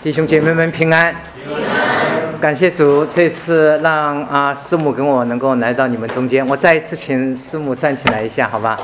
弟兄姐妹们平安，感谢主，这次让师母跟我能够来到你们中间。我再一次请师母站起来一下，好吧？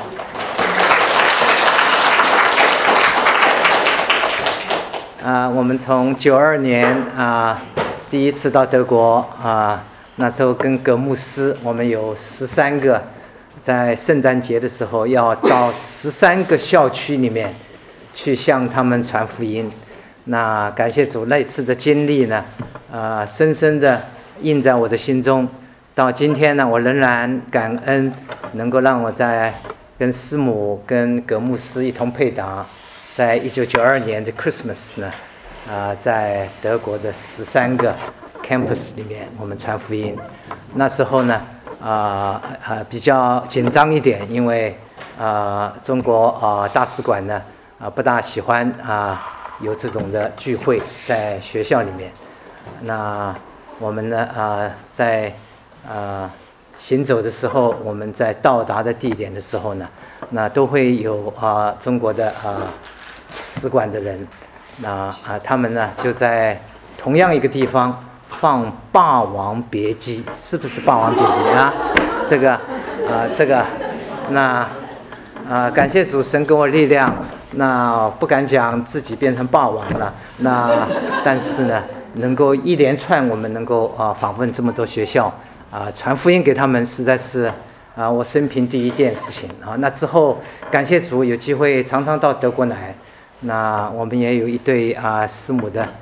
我们从92年第一次到德国那时候跟葛牧师，我们有13个，在圣诞节的时候要到13个校区里面去向他们传福音。那感谢主，那次的经历呢，深深的印在我的心中。到今天呢，我仍然感恩，能够让我在跟师母、跟葛牧师一同配搭，在1992年的 Christmas 呢，在德国的13个 campus 里面，我们传福音。那时候呢，比较紧张一点，因为中国大使馆呢，不大喜欢有这种的聚会在学校里面。那我们呢在行走的时候，我们在到达的地点的时候呢，那都会有中国的使馆的人，那他们呢就在同样一个地方放《霸王别姬》，是不是《霸王别姬》啊？这个那感谢主，神给我力量。那不敢讲自己变成霸王了，但是呢，能够一连串我们能够访问这么多学校传福音给他们，实在是我生平第一件事情那之后感谢主有机会常常到德国来。那我们也有一对师母的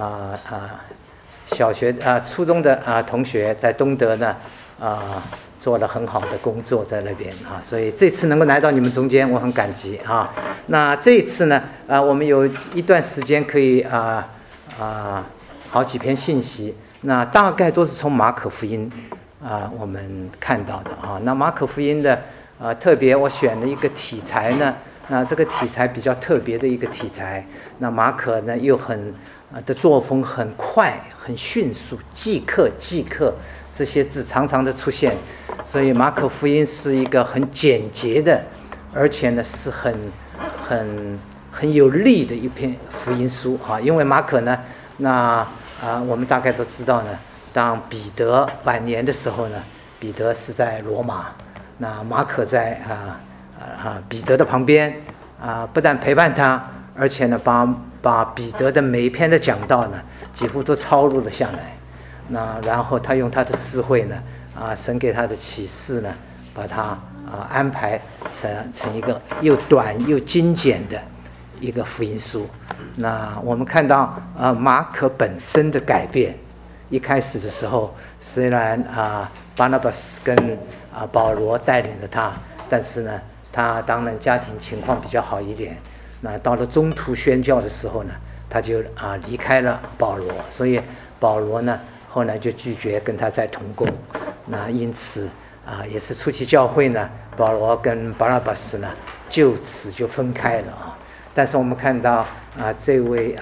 小学初中的同学在东德呢做了很好的工作在那边所以这次能够来到你们中间，我很感激那这一次呢我们有一段时间可以好几篇信息，那大概都是从马可福音我们看到的那马可福音的特别我选了一个题材呢，那这个题材比较特别的一个题材，那马可呢又很的作风很快很迅速，即刻这些字常常的出现，所以马可福音是一个很简洁的，而且呢是很有力的一篇福音书因为马可呢，那我们大概都知道呢，当彼得晚年的时候呢，彼得是在罗马，那马可在彼得的旁边不但陪伴他，而且呢把彼得的每一篇的讲道呢几乎都抄录了下来。那然后他用他的智慧呢神给他的启示呢，把它安排成一个又短又精简的一个福音书。那我们看到马可本身的改变，一开始的时候虽然巴拿巴斯跟保罗带领了他，但是呢他当然家庭情况比较好一点，那到了中途宣教的时候呢，他就离开了保罗，所以保罗呢后来就拒绝跟他再同工。那因此也是初期教会呢，保罗跟巴拿巴斯呢就此就分开了但是我们看到这位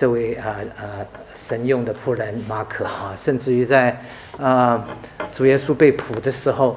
神用的仆人马可甚至于在主耶稣被捕的时候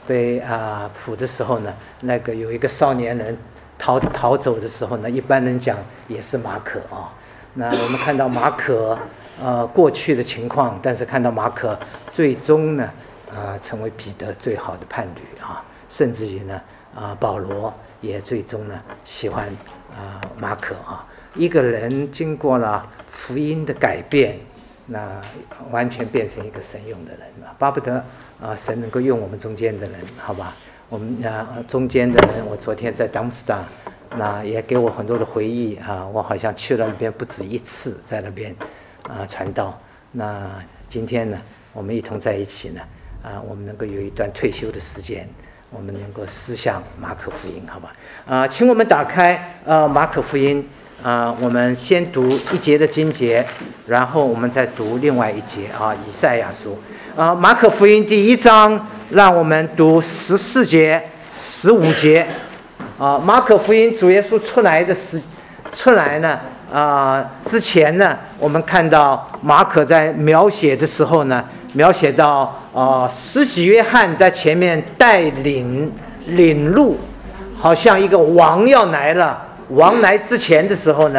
呢，那个有一个少年人逃走的时候呢，一般人讲也是马可那我们看到马可过去的情况，但是看到马可最终呢成为彼得最好的伴侣甚至于呢保罗也最终呢喜欢马可一个人经过了福音的改变，那完全变成一个神用的人巴不得神能够用我们中间的人，好吧？我们中间的人，我昨天在达姆斯达那也给我很多的回忆我好像去了那边不止一次，在那边传道。那今天呢我们一同在一起呢我们能够有一段退休的时间，我们能够思想马可福音，好吧？请我们打开马可福音我们先读一节的经节，然后我们再读另外一节以赛亚书马可福音第1章，让我们读14节15节马可福音主耶稣出来呢之前呢，我们看到马可在描写的时候呢，描写到施洗约翰在前面带领路，好像一个王要来了。王来之前的时候呢，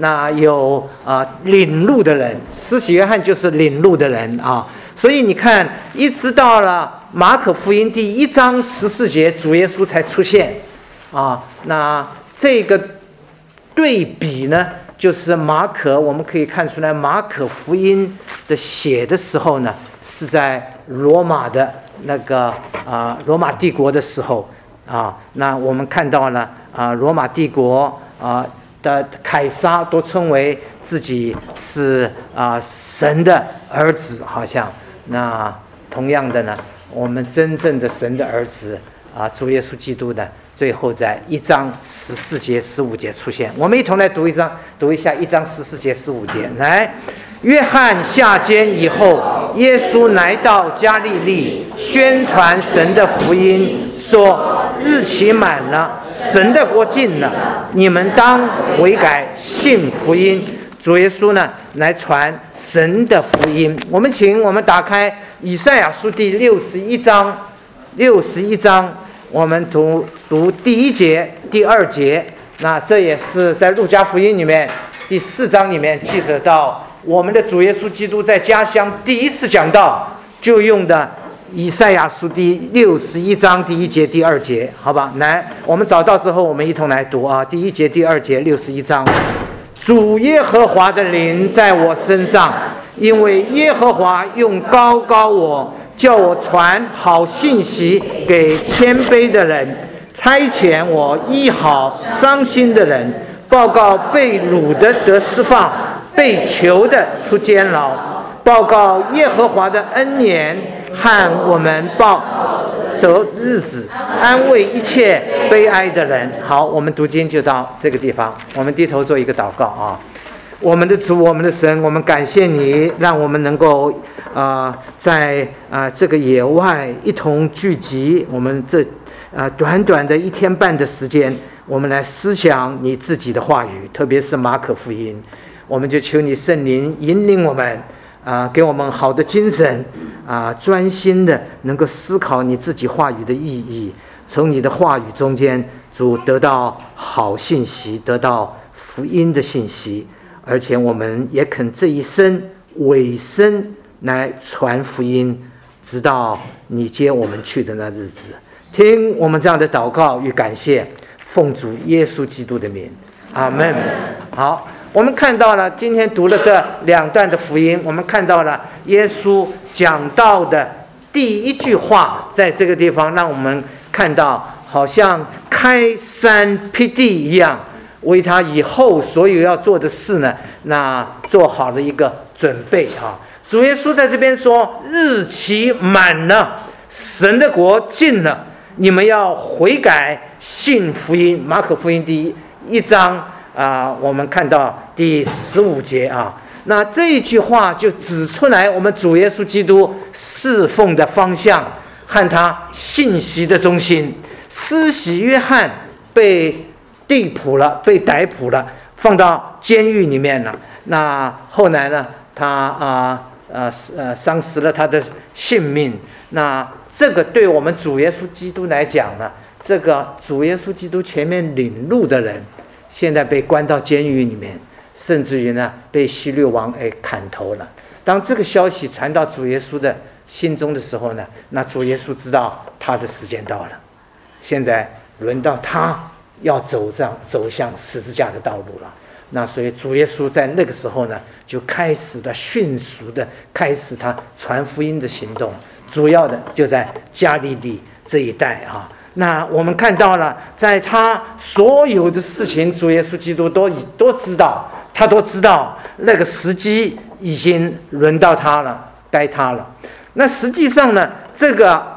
那有领路的人，施洗约翰就是领路的人啊。所以你看，一直到了马可福音第1章14节，主耶稣才出现啊。那这个对比呢，就是马可，我们可以看出来，马可福音的写的时候呢，是在罗马的那个罗马帝国的时候啊。那我们看到了罗马帝国的凯撒都称为自己是神的儿子，好像。那同样的呢，我们真正的神的儿子主耶稣基督呢，最后在1章14节15节出现。我们一同来读一下1章14节15节。来，约翰下监以后，耶稣来到加利利，宣传神的福音，说日期满了，神的国近了，你们当悔改，信福音。主耶稣呢，来传神的福音。我们打开以赛亚书第61章，我们读第1节、第2节。那这也是在路加福音里面第4章里面记载到，我们的主耶稣基督在家乡第一次讲道，就用的以赛亚书第61章第1节、第2节，好吧？来，我们找到之后，我们一同来读第1节、第2节，61章。主耶和华的灵在我身上，因为耶和华用膏膏我，叫我传好信息给谦卑的人，差遣我医好伤心的人，报告被掳的得释放，被囚的出监牢，报告耶和华的恩年和我们报仇日子，安慰一切悲哀的人。好，我们读经就到这个地方，我们低头做一个祷告我们的主，我们的神，我们感谢你，让我们能够在这个野外一同聚集，我们这短短的1天半的时间，我们来思想你自己的话语，特别是马可福音。我们就求你圣灵引领我们给我们好的精神专心的能够思考你自己话语的意义，从你的话语中间，主得到好信息，得到福音的信息，而且我们也肯这一生尾声来传福音，直到你接我们去的那日子。听我们这样的祷告与感谢，奉主耶稣基督的名，阿们。好，我们看到了今天读了这2段的福音，我们看到了耶稣讲道的第一句话，在这个地方让我们看到好像开山辟地一样，为他以后所有要做的事呢，那做好了一个准备主耶稣在这边说，日期满了，神的国近了，你们要悔改信福音。马可福音第1章我们看到第15节那这一句话就指出来我们主耶稣基督侍奉的方向和他信息的中心。施洗约翰被逮捕了，放到监狱里面了。那后来呢，他丧失了他的性命。那这个对我们主耶稣基督来讲呢，这个主耶稣基督前面领路的人，现在被关到监狱里面，甚至于呢被希律王砍头了。当这个消息传到主耶稣的心中的时候呢，那主耶稣知道他的时间到了，现在轮到他要走向十字架的道路了。那所以主耶稣在那个时候呢，就开始的迅速的开始他传福音的行动，主要的就在加利利这一带那我们看到了，在他所有的事情，主耶稣基督都知道，他都知道那个时机已经轮到他了，该他了。那实际上呢，这个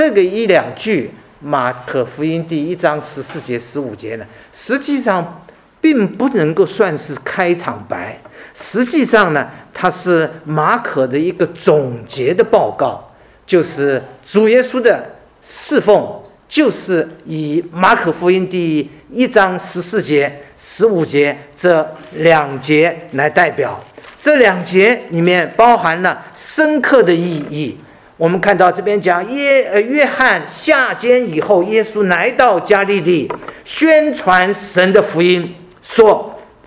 1、2句马可福音第1章14节15节呢，实际上并不能够算是开场白，实际上呢，它是马可的一个总结的报告，就是主耶稣的侍奉，就是以马可福音第1章14节、15节这2节来代表。这2节里面包含了深刻的意义。我们看到这边讲约翰下监以后，耶稣来到加利利，宣传神的福音，说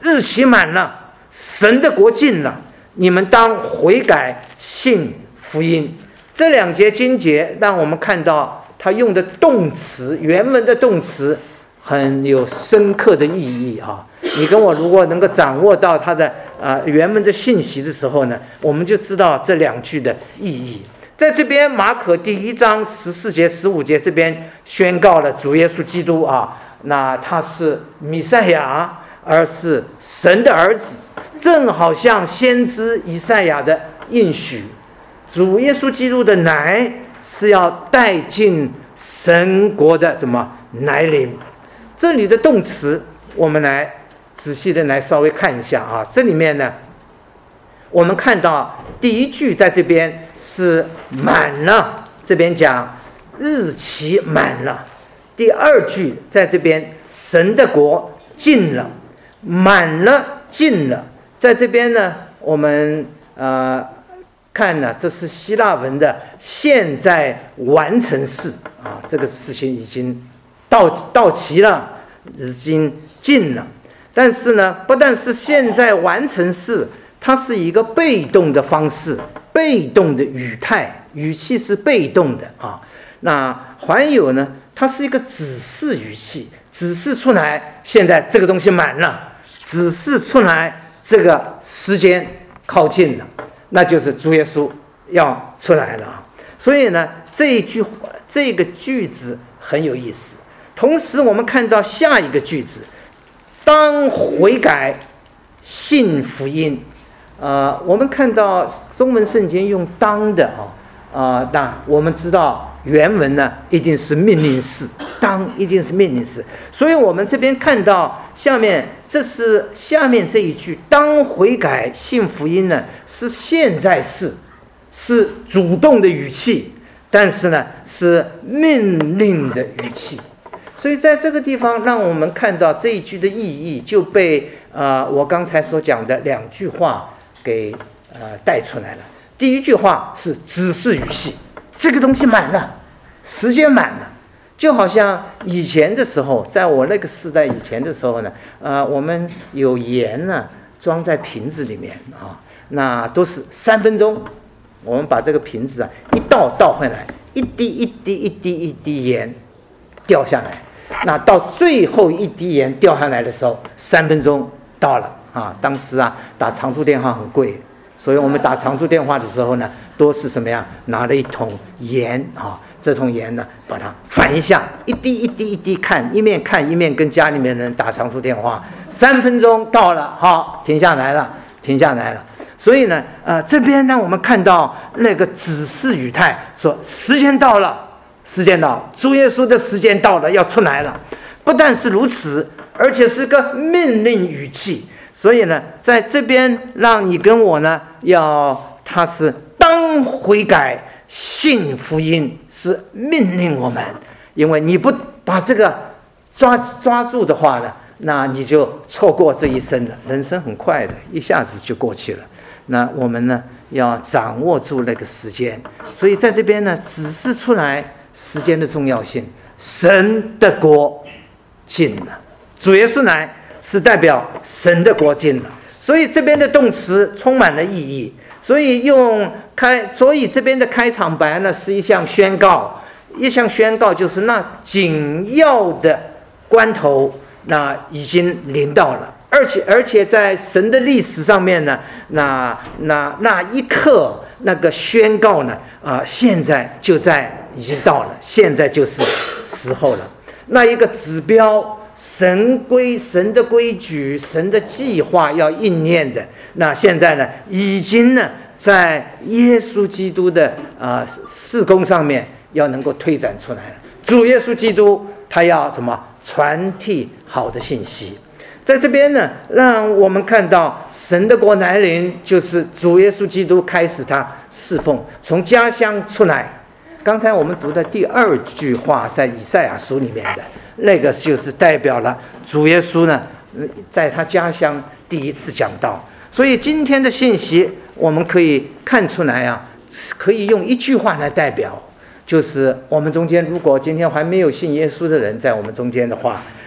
日期满了，神的国近了，你们当悔改，信福音。这2节经节让我们看到他用的动词，原文的动词很有深刻的意义啊！你跟我如果能够掌握到它的原文的信息的时候呢，我们就知道这2句的意义。在这边马可第1章14节、15节这边宣告了主耶稣基督啊，那他是弥赛亚，而是神的儿子，正好像先知以赛亚的应许，主耶稣基督的来是要带进神国的怎么来临。这里的动词我们来仔细的来稍微看一下啊，这里面呢我们看到第1句在这边是满了，这边讲日期满了。第2句在这边神的国近了，满了近了，在这边呢我们看呢，这是希腊文的现在完成式啊，这个事情已经到齐了，已经近了。但是呢，不但是现在完成式，它是一个被动的方式，被动的语态，语气是被动的啊。那还有呢，它是一个指示语气，指示出来现在这个东西满了，指示出来这个时间靠近了，那就是主耶稣要出来了啊。所以呢，这个句子很有意思。同时我们看到下一个句子，当悔改，信福音。我们看到中文圣经用当的那我们知道原文呢一定是命令式，当一定是命令式，所以我们这边看到下面，这是下面这一句，当悔改信福音呢是现在式，是主动的语气，但是呢是命令的语气。所以在这个地方让我们看到这一句的意义就被我刚才所讲的2句话给带出来了。第1句话是指示语气，这个东西满了，时间满了，就好像以前的时候，在我那个时代以前的时候呢，我们有盐呢装在瓶子里面啊，那都是3分钟，我们把这个瓶子一倒回来，一滴盐掉下来，那到最后1滴盐掉下来的时候，3分钟到了啊。当时打长途电话很贵，所以我们打长途电话的时候呢，都是什么样？拿了一桶盐啊，这桶盐呢，把它反一下，一滴看，一面看一面跟家里面人打长途电话。3分钟到了，好，停下来了。所以呢，这边让我们看到那个指示语态，说时间到了。主耶稣的时间到了，要出来了。不但是如此，而且是个命令语气。所以呢，在这边让你跟我呢，他是当悔改信福音，是命令我们。因为你不把这个抓住的话呢，那你就错过这一生了。人生很快的，一下子就过去了。那我们呢，要掌握住那个时间。所以在这边呢，指示出来时间的重要性。神的国近了，主耶稣来是代表神的国近了，所以这边的动词充满了意义。所以这边的开场白呢是一项宣告，就是那紧要的关头，那已经临到了，而且在神的历史上面呢，那一刻那个宣告呢，现在已经到了，现在就是时候了。那一个指标，神的规矩，神的计划要应验的，那现在呢，已经呢在耶稣基督的事工上面要能够推展出来了。主耶稣基督他要怎么传递好的信息？在这边呢，让我们看到神的国来临，就是主耶稣基督开始他侍奉，从家乡出来。刚才我们读的第2句话，在以赛亚书里面的那个，就是代表了主耶稣呢，在他家乡第一次讲道。所以今天的信息，我们可以看出来可以用1句话来代表，就是我们中间如果今天还没有信耶稣的人在我们中间的话，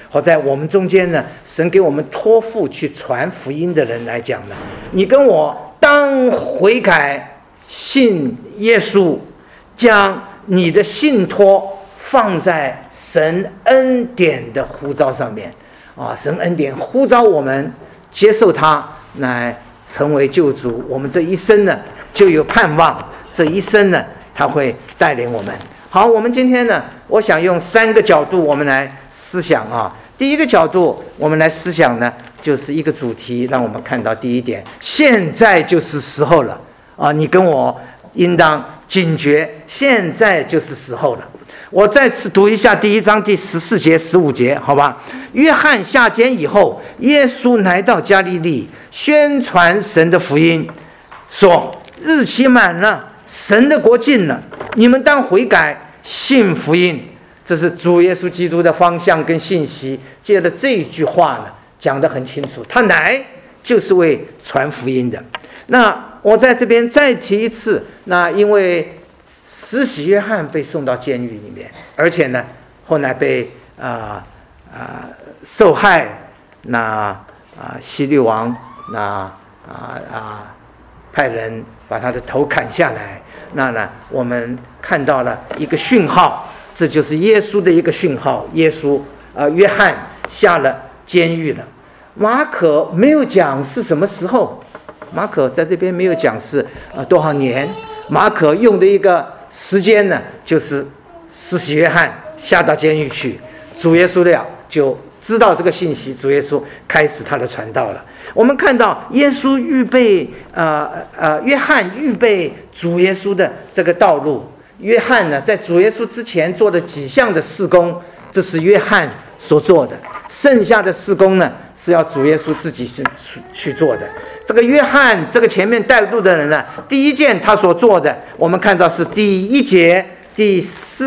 或在我们中间呢，神给我们托付去传福音的人来讲呢，你跟我当悔改，信耶稣，将你的信托放在神恩典的呼召上面啊！神恩典呼召我们接受他，来成为救主，我们这一生呢就有盼望，这一生呢他会带领我们。好，我们今天呢，我想用3个角度我们来思想啊。第一个角度我们来思想呢，就是一个主题，让我们看到第一点，现在就是时候了啊！你跟我应当警觉，现在就是时候了。我再次读一下第1章第14节、15节，好吧？约翰下监以后，耶稣来到加利利，宣传神的福音，说日期满了，神的国近了，你们当悔改，信福音。这是主耶稣基督的方向跟信息，借着这一句话呢，讲得很清楚，他来就是为传福音的。那我在这边再提一次，那因为施洗约翰被送到监狱里面，而且呢，后来被受害，那希律王派人把他的头砍下来。那呢，我们看到了一个讯号，这就是耶稣的一个讯号。约翰下了监狱了。马可没有讲是什么时候，马可在这边没有讲是多少年。马可用的一个时间呢，就是施洗约翰下到监狱去，主耶稣就知道这个信息，主耶稣开始他的传道了。我们看到耶稣预备约翰预备主耶稣的这个道路。约翰呢，在主耶稣之前做的几项的事工，这是约翰所做的，剩下的事工呢是要主耶稣自己去做的。这个约翰这个前面带路的人呢，第一件他所做的，我们看到是第1节第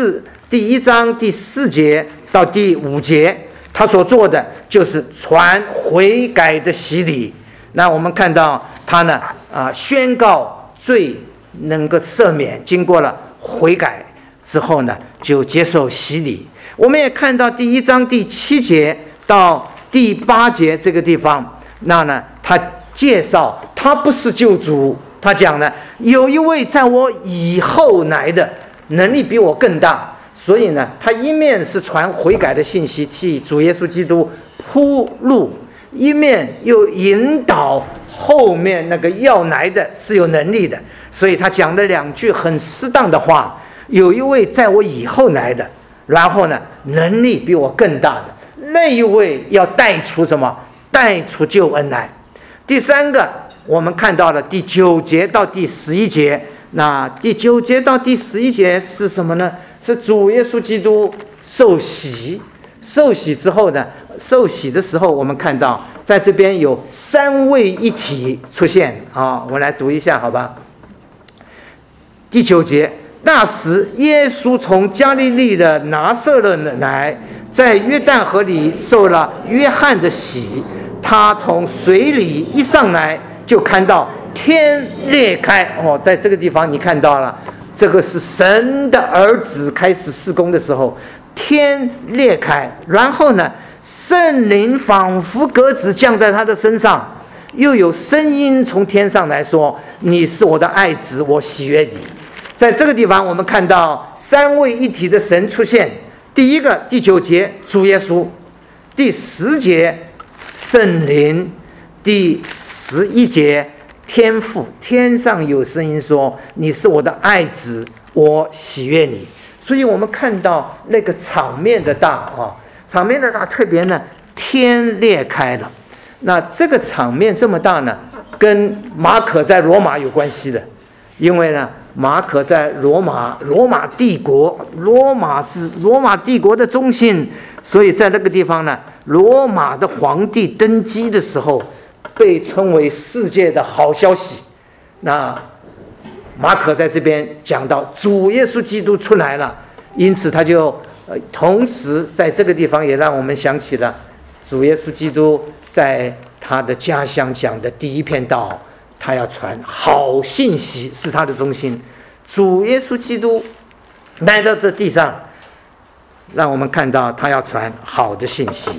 1章第4节到第5节，他所做的就是传悔改的洗礼。那我们看到他呢宣告罪能够赦免，经过了悔改之后呢，就接受洗礼。我们也看到第1章第7节到第8节这个地方，那呢他介绍他不是救主，他讲呢，有一位在我以后来的，能力比我更大。所以呢，他一面是传悔改的信息，替主耶稣基督铺路，一面又引导后面那个要来的是有能力的。所以他讲了2句很适当的话，有一位在我以后来的，然后呢，能力比我更大的那一位要带出什么？带出救恩来。第3个，我们看到了第9节到第11节。那第9节到第11节是什么呢？是主耶稣基督受洗。受洗之后呢，受洗的时候，我们看到在这边有3位一体出现啊。我们来读一下，好吧？第9节，那时耶稣从加利利的拿撒勒来，在约旦河里受了约翰的洗。他从水里一上来，就看到天裂开。在这个地方你看到了，这个是神的儿子开始事工的时候，天裂开，然后呢，圣灵仿佛鸽子降在他的身上，又有声音从天上来说：“你是我的爱子，我喜悦你。”在这个地方，我们看到3位一体的神出现。第一个，第9节主耶稣；第10节圣灵；第11节天父，天上有声音说：“你是我的爱子，我喜悦你。”所以我们看到那个场面的大场面的大，特别呢，天裂开了。那这个场面这么大呢，跟马可在罗马有关系的，因为呢，马可在罗马帝国，罗马是罗马帝国的中心，所以在那个地方呢，罗马的皇帝登基的时候，被称为世界的好消息。那马可在这边讲到主耶稣基督出来了，因此他就同时在这个地方也让我们想起了主耶稣基督在他的家乡讲的第一篇道，他要传好信息，是他的中心。主耶稣基督来到这地上，让我们看到他要传好的信息。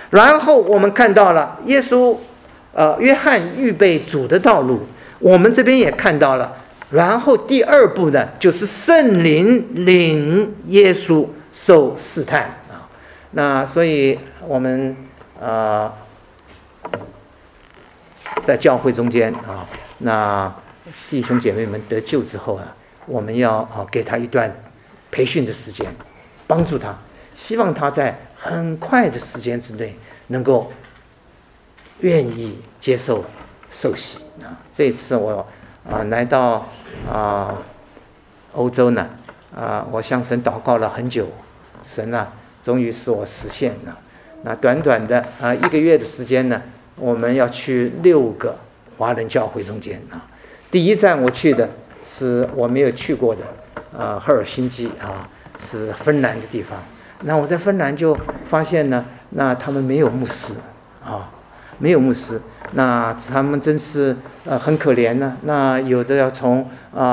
然后我们看到了耶稣，约翰预备主的道路，我们这边也看到了。然后第二步呢，就是圣灵领耶稣受试探啊。那所以我们在教会中间啊，那弟兄姐妹们得救之后啊，我们要给他一段培训的时间，帮助他，希望他在很快的时间之内能够愿意接受受洗啊。这一次我来到欧洲呢，我向神祷告了很久，神啊终于使我实现了。那短短的1个月的时间呢，我们要去6个华人教会中间啊。第一站我去的是我没有去过的赫尔辛基啊，是芬兰的地方。那我在芬兰就发现呢，那他们没有牧师啊，没有牧师，那他们真是很可怜呢。那有的要从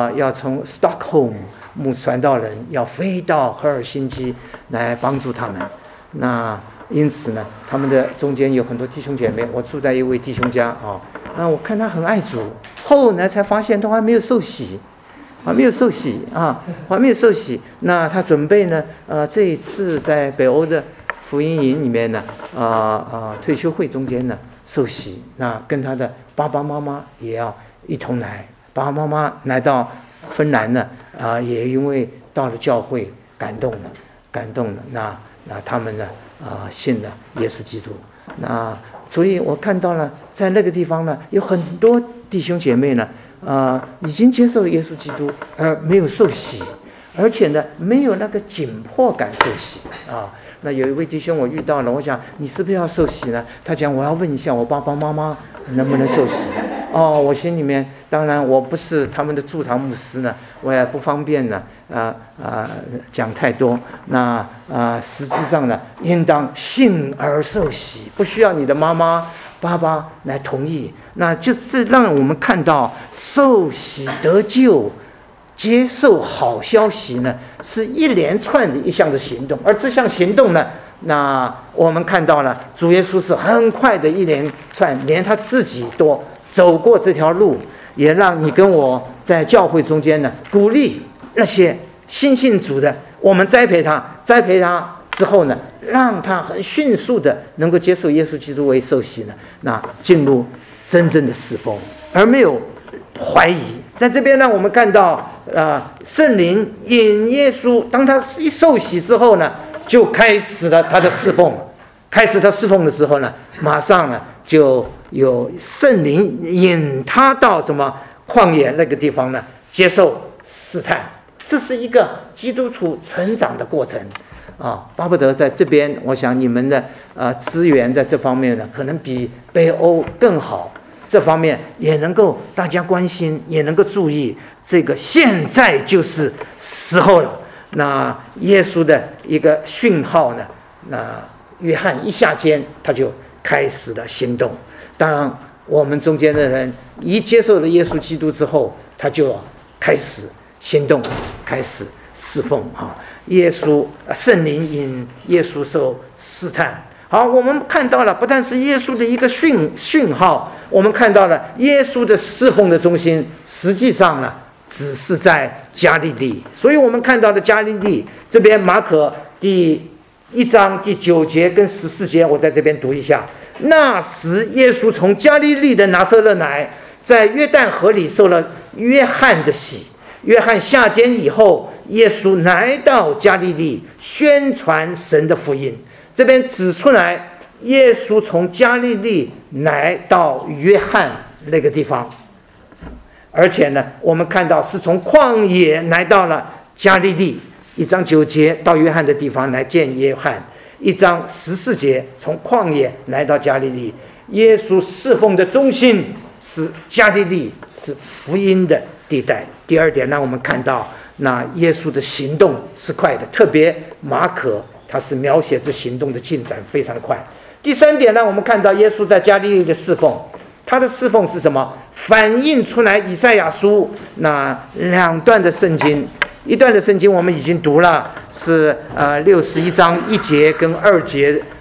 Stockholm 牧传道人要飞到赫尔辛基来帮助他们。那因此呢，他们的中间有很多弟兄姐妹，我住在一位弟兄家啊，那我看他很爱主，后来才发现他还没有受洗。还没有受洗。那他准备呢？这一次在北欧的福音营里面呢，退休会中间呢受洗。那跟他的爸爸妈妈也要一同来。爸爸妈妈来到芬兰呢，也因为到了教会感动了。那他们呢，信了耶稣基督。那所以我看到了，在那个地方呢，有很多弟兄姐妹呢。已经接受了耶稣基督，而没有受洗，而且呢，没有那个紧迫感受洗啊。那有一位弟兄我遇到了，我想你是不是要受洗呢？他讲我要问一下我爸爸妈妈能不能受洗。我心里面当然我不是他们的驻堂牧师呢，我也不方便呢讲太多。那实际上呢，应当信而受洗，不需要你的妈妈爸爸来同意。那就是让我们看到受洗得救、接受好消息呢，是一连串的一项的行动。而这项行动呢，那我们看到了主耶稣是很快的一连串，连他自己都走过这条路，也让你跟我在教会中间呢，鼓励那些新信主的，我们栽培他之后呢，让他很迅速的能够接受耶稣基督为受洗呢，那进入真正的侍奉，而没有怀疑。在这边呢，我们看到圣灵引耶稣，当他一受洗之后呢，就开始了他的侍奉。开始他侍奉的时候呢，马上呢就有圣灵引他到什么旷野那个地方呢，接受试探。这是一个基督徒成长的过程巴不得在这边，我想你们的资源在这方面呢，可能比北欧更好。这方面也能够大家关心，也能够注意。这个现在就是时候了。那耶稣的一个讯号呢，那约翰一下监他就开始了行动。当然，我们中间的人一接受了耶稣基督之后，他就开始行动，开始侍奉圣灵引耶稣受试探。好，我们看到了不但是耶稣的一个讯号，我们看到了耶稣的侍奉的中心实际上呢只是在加利利。所以我们看到的加利利这边，马可第1章第9节跟14节，我在这边读一下。那时耶稣从加利利的拿撒勒来，在约旦河里受了约翰的洗。约翰下监以后，耶稣来到加利利，宣传神的福音。这边指出来，耶稣从加利利来到约翰那个地方，而且呢，我们看到是从旷野来到了加利利。1章9节到约翰的地方来见约翰，1章14节从旷野来到加利利。耶稣侍奉的中心是加利利，是福音的地带。第二点，让我们看到那耶稣的行动是快的，特别马可他是描写这行动的进展非常快。第三点呢，我们看到耶稣在加利利的侍奉，他的侍奉是什么？反映出来以赛亚书那2段的圣经。一段的圣经我们已经读了，是61章1节跟2节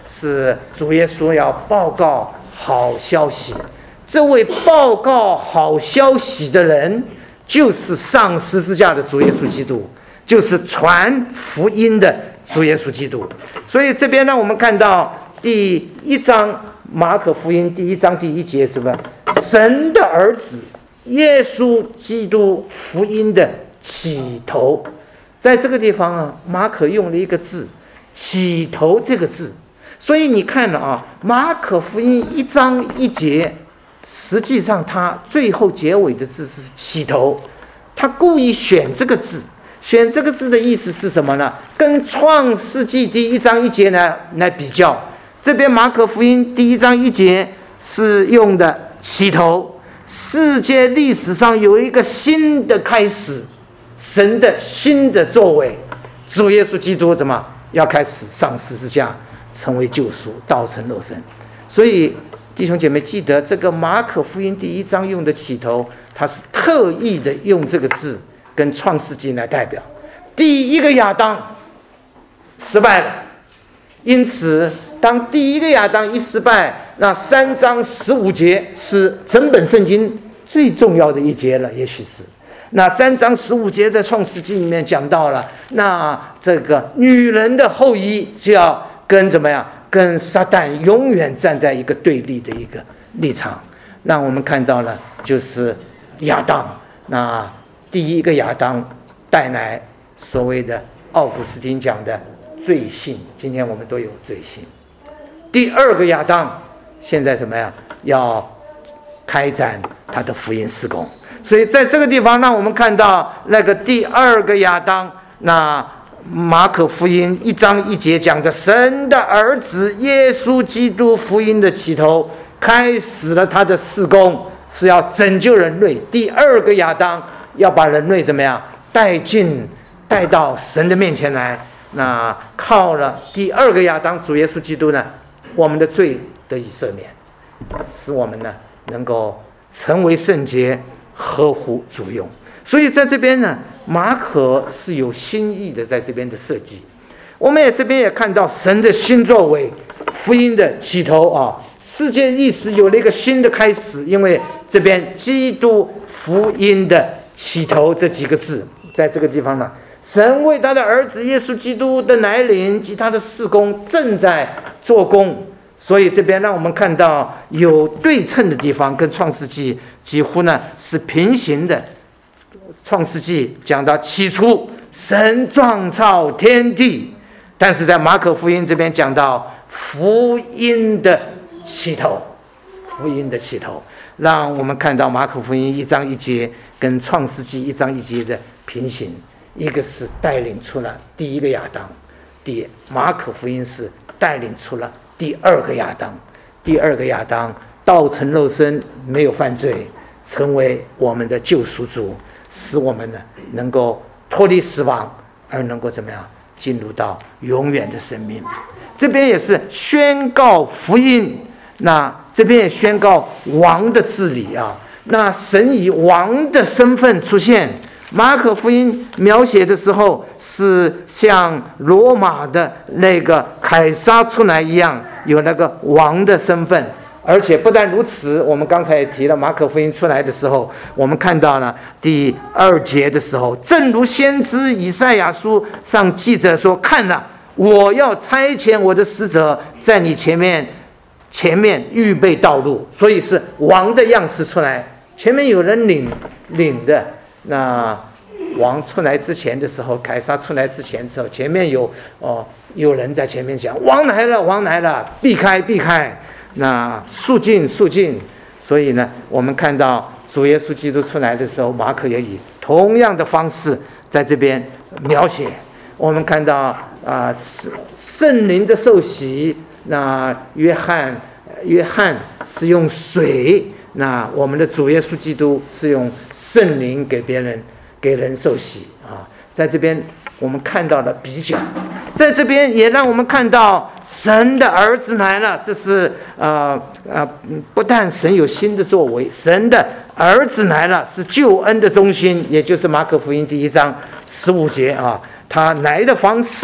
是主耶稣要报告好消息。这位报告好消息的人，就是上十字架的主耶稣基督，就是传福音的主耶稣基督。所以这边呢，我们看到第1章马可福音第1章第1节，什么？神的儿子耶稣基督福音的起头。在这个地方啊，马可用了一个字，起头这个字。所以你看了啊，马可福音1章1节，实际上他最后结尾的字是起头，他故意选这个字。选这个字的意思是什么呢？跟创世纪第1章1节呢来比较。这边马可福音第1章1节是用的起头，世界历史上有一个新的开始，神的新的作为，主耶稣基督怎么要开始上十字架，成为救赎，道成肉身。所以弟兄姐妹记得，这个马可福音第1章用的起头，他是特意的用这个字跟创世纪来代表。第一个亚当失败了，因此当第一个亚当一失败，那3章15节是整本圣经最重要的一节了，也许是。那3章15节在创世纪里面讲到了，那这个女人的后裔就要跟怎么样，跟撒旦永远站在一个对立的一个立场。那我们看到了就是亚当，那第一个亚当带来所谓的奥古斯丁讲的罪性，今天我们都有罪性。第二个亚当现在怎么样，要开展他的福音事工。所以在这个地方让我们看到那个第二个亚当，那马可福音1章1节讲的神的儿子耶稣基督福音的起头，开始了他的事工，是要拯救人类。第二个亚当要把人类怎么样带到神的面前来。那靠了第二个亚当主耶稣基督呢，我们的罪得以赦免，使我们呢能够成为圣洁，合乎主用。所以在这边呢，马可是有新意的，在这边的设计。我们这边也看到神的新作为，福音的起头啊，世界历史有了一个新的开始。因为这边基督福音的起头这几个字，在这个地方呢，神为他的儿子耶稣基督的来临及他的事工正在做工。所以这边让我们看到有对称的地方，跟创世纪几乎呢是平行的。创世纪讲到起初神创造天地，但是在马可福音这边讲到福音的起头，福音的起头，让我们看到马可福音1章1节跟创世纪1章1节的平行。一个是带领出了第一个亚当，马可福音是带领出了第二个亚当。第二个亚当道成肉身，没有犯罪，成为我们的救赎主，使我们呢能够脱离死亡，而能够怎么样进入到永远的生命。这边也是宣告福音，那这边也宣告王的治理啊。那神以王的身份出现。马可福音描写的时候是像罗马的那个凯撒出来一样，有那个王的身份。而且不但如此，我们刚才也提了，马可福音出来的时候，我们看到了第2节的时候，正如先知以赛亚书上记着说，看了，我要差遣我的使者在你前面预备道路。所以是王的样式出来，前面有人领的。那王出来之前的时候，凯撒出来之前的时候，前面有人在前面讲，王来了，王来了，避开避开，那肃静肃静。所以呢，我们看到主耶稣基督出来的时候，马可也以同样的方式在这边描写。我们看到圣灵的受洗，那约翰是用水，那我们的主耶稣基督是用圣灵给人受洗啊。在这边我们看到了比较，在这边也让我们看到神的儿子来了。这是不但神有新的作为，神的儿子来了是救恩的中心，也就是马可福音第1章15节啊。他来的方式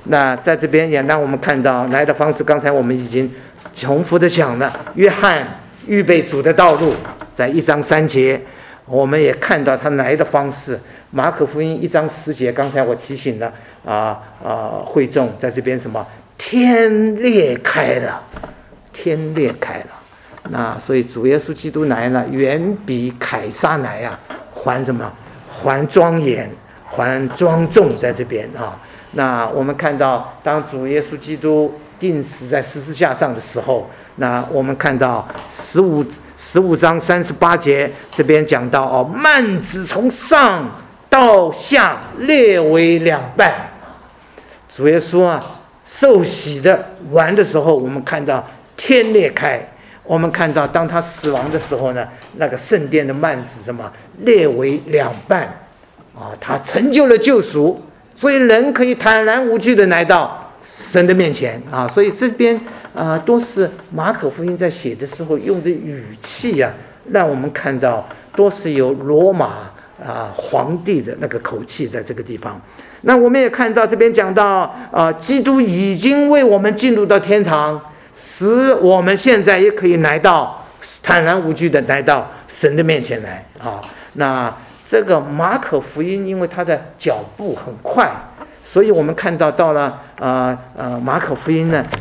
那在这边也让我们看到来的方式，刚才我们已经重复的讲了，约翰预备主的道路，在1章3节，我们也看到他来的方式。马可福音1章10节，刚才我提醒了会众在这边什么？天裂开了，天裂开了。那所以主耶稣基督来了，远比凯撒来啊，还什么？还庄严，还庄重，在这边啊。那我们看到，当主耶稣基督钉死在十字架上的时候，那我们看到15章38节这边讲到幔子从上到下裂为2半。主耶稣受洗的完的时候，我们看到天裂开。我们看到当他死亡的时候呢，那个圣殿的幔子什么裂为2半他成就了救赎，所以人可以坦然无惧的来到神的面前所以这边都是马可福音在写的时候用的语气让我们看到都是有罗马皇帝的那个口气在这个地方。那我们也看到这边讲到基督已经为我们进入到天堂，使我们现在也可以来到坦然无惧的来到神的面前来那这个马可福音因为它的脚步很快，所以我们看到了马可福音呢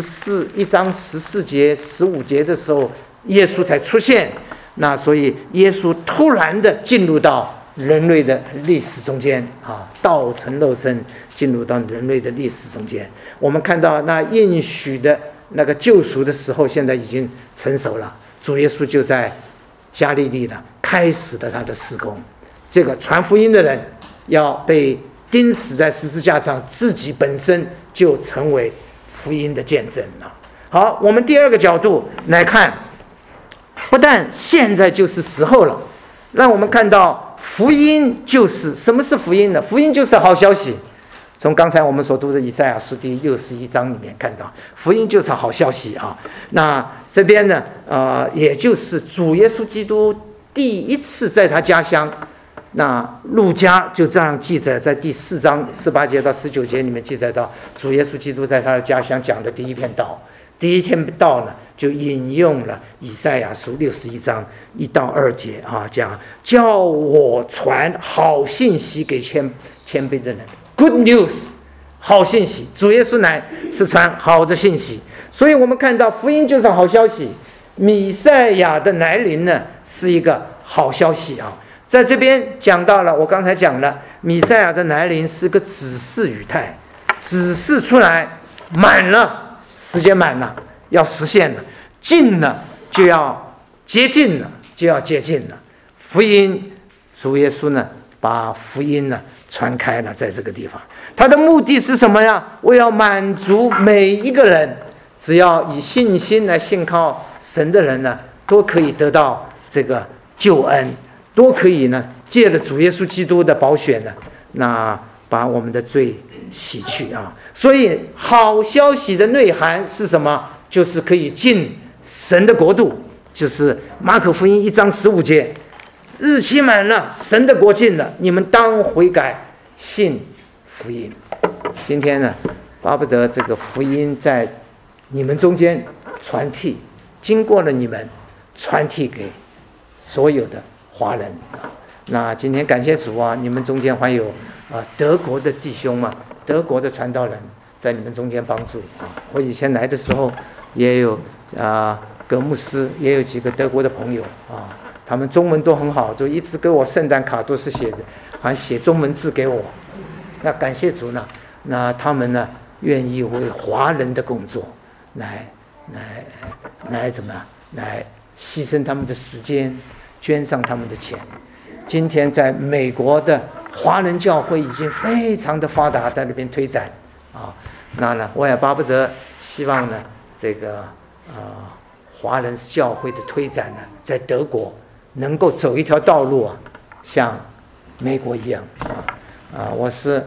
1章14节15节的时候，耶稣才出现。那所以耶稣突然的进入到人类的历史中间道成肉身进入到人类的历史中间。我们看到那应许的那个救赎的时候现在已经成熟了，主耶稣就在加利利了开始了他的事工。这个传福音的人要被钉死在十字架上，自己本身就成为福音的见证好，我们第二个角度来看，不但现在就是时候了，让我们看到福音就是什么是福音呢？福音就是好消息。从刚才我们所读的以赛亚书第61章里面看到，福音就是好消息那这边呢也就是主耶稣基督第一次在他家乡，那路加就这样记载，在第4章18节到19节里面记载到主耶稣基督在他的家乡讲的第一篇道。第一天道呢就引用了以赛亚书61章1到2节讲叫我传好信息给谦卑的人。 Good news， 好信息，主耶稣来是传好的信息。所以我们看到福音就是好消息，弥赛亚的来临呢是一个好消息在这边讲到了，我刚才讲了，弥赛亚的来临是个指示语态，指示出来满了，时间满了，要实现了，近了就要接近了，就要接近了。福音，主耶稣呢把福音呢传开了，在这个地方，他的目的是什么呀？我要满足每一个人，只要以信心来信靠神的人呢，都可以得到这个救恩，都可以呢借着主耶稣基督的宝血呢，那把我们的罪洗去所以好消息的内涵是什么？就是可以进神的国度，就是马可福音1章15节，日期满了，神的国近了，你们当悔改，信福音。今天呢，巴不得这个福音在你们中间传递，经过了你们传递给所有的华人那今天感谢主你们中间还有德国的弟兄德国的传道人在你们中间帮助我以前来的时候也有葛牧师，也有几个德国的朋友他们中文都很好，就一直给我圣诞卡都是写的，还写中文字给我。那感谢主呢，那他们呢愿意为华人的工作来怎么样，来牺牲他们的时间，捐上他们的钱。今天在美国的华人教会已经非常的发达，在那边推展那呢，我也巴不得希望呢，这个华人教会的推展呢，在德国能够走一条道路像美国一样我是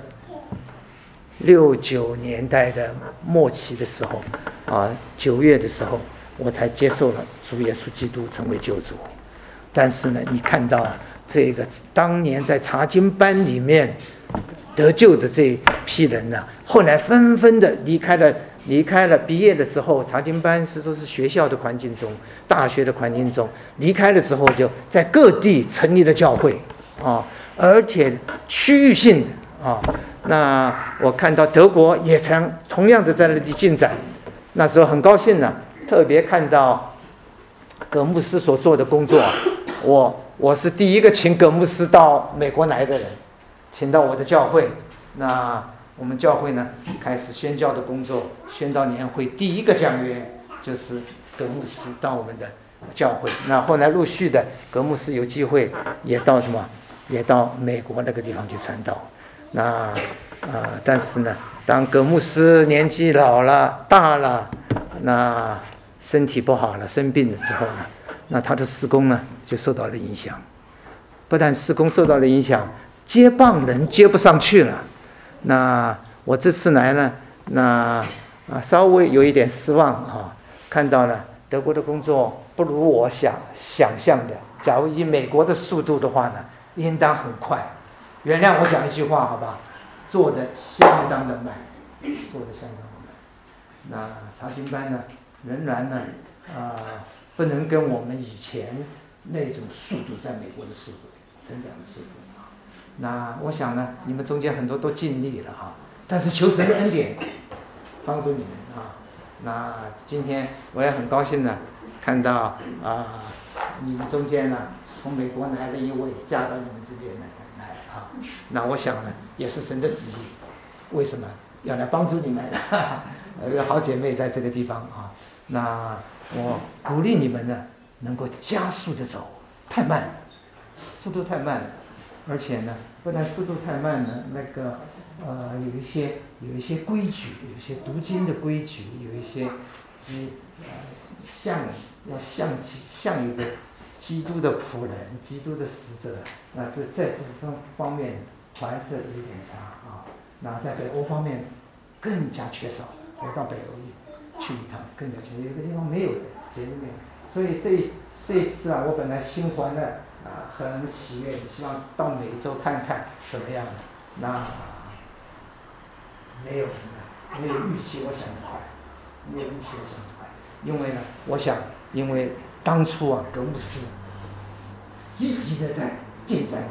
69年代的末期的时候9月的时候，我才接受了主耶稣基督成为救主。但是呢，你看到这个当年在查经班里面得救的这一批人呢，后来纷纷的离开了，毕业的时候，查经班都是学校的环境中，大学的环境中，离开了之后，就在各地成立了教会啊，而且区域性的啊。那我看到德国也同样的在那里进展，那时候很高兴呢，特别看到葛牧师所做的工作，我是第一个请葛牧师到美国来的人，请到我的教会。那我们教会呢开始宣教的工作，宣道年会第一个讲员就是葛牧师到我们的教会。那后来陆续的葛牧师有机会也到美国那个地方去传道。那但是呢，当葛牧师年纪老了大了，那身体不好了生病了之后呢，那他的事工呢就受到了影响。不但事工受到了影响，接棒人接不上去了。那我这次来呢，稍微有一点失望啊，看到了德国的工作不如我想象的。假如以美国的速度的话呢，应当很快。原谅我讲一句话好吧，做的相当的慢。那查经班呢，仍然呢不能跟我们以前那种速度，在美国的速度成长的速度。那我想呢，你们中间很多都尽力了啊，但是求神的恩典帮助你们啊。那今天我也很高兴呢，看到你们中间呢，从美国来了一位嫁到你们这边来啊。那我想呢，也是神的旨意。为什么要来帮助你们？有好姐妹在这个地方啊。那我鼓励你们呢，能够加速的走，太慢了，速度太慢了。而且呢，不但速度太慢了，有一些规矩，有一些读经的规矩，有一些像一个基督的仆人、基督的使者。那在这方面还是有点差啊。那在北欧方面更加缺少，我到北欧去一趟更加缺少，有的地方没有的，绝对没有。所以这一次我本来心怀的很喜悦，希望到美洲看看怎么样。那没有预期我想的快，因为呢，我想，因为当初葛牧师积极的在进展，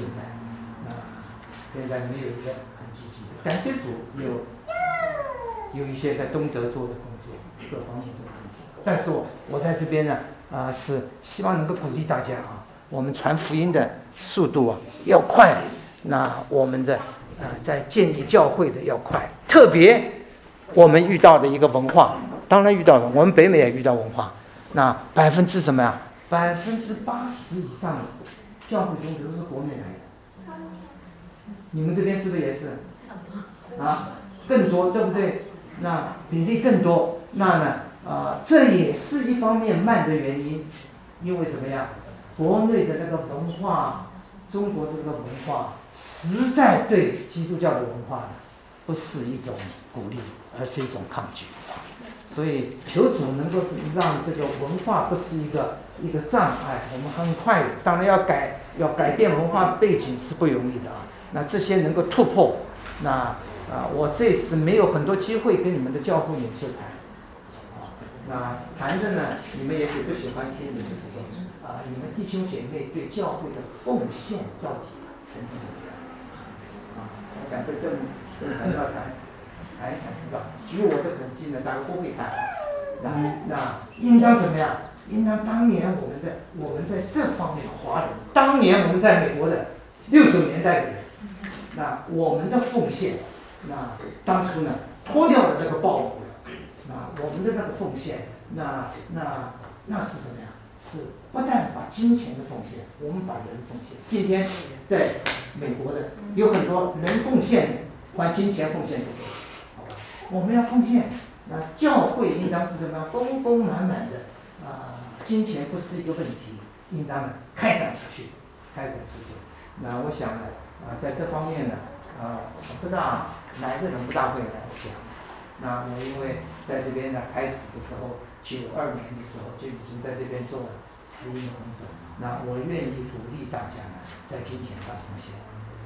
现在没有一个很积极的。感谢主，有一些在东德做的工作，各方面的工作。但是我在这边呢，是希望能够鼓励大家我们传福音的速度要快。那我们的在建立教会的要快，特别我们遇到的一个文化，当然遇到了，我们北美也遇到文化。那80%以上的教会中都是国内来的。你们这边是不是也是？差不多。更多，对不对？那比例更多。那呢，这也是一方面慢的原因，因为怎么样？国内的那个文化，中国的这个文化，实在对基督教的文化呢，不是一种鼓励，而是一种抗拒。所以求主能够让这个文化不是一个障碍。我们很快，当然要改变文化背景是不容易的那这些能够突破，那我这次没有很多机会跟你们的教会领袖谈。那谈着呢，你们也许不喜欢听的就是说你们弟兄姐妹对教会的奉献到底程度怎么样？我想这更想要谈一谈知道。举我的统计呢，大家不会谈。那应当怎么样？应当当年我们在这方面华人，当年我们在美国的60年代的人，那我们的奉献，那当初呢脱掉了这个包袱了，那我们的那个奉献，那是什么呀？是不但把金钱的奉献，我们把人奉献。今天在美国的有很多人奉献，还金钱奉献的，我们要奉献。那教会应当是什么？丰丰满满的金钱不是一个问题，应当开展出去。那我想呢在这方面呢不大来的人不大会来讲。那我因为在这边呢开始的时候，92年的时候就已经在这边做了福音的工作。那我愿意鼓励大家呢在金钱上奉献。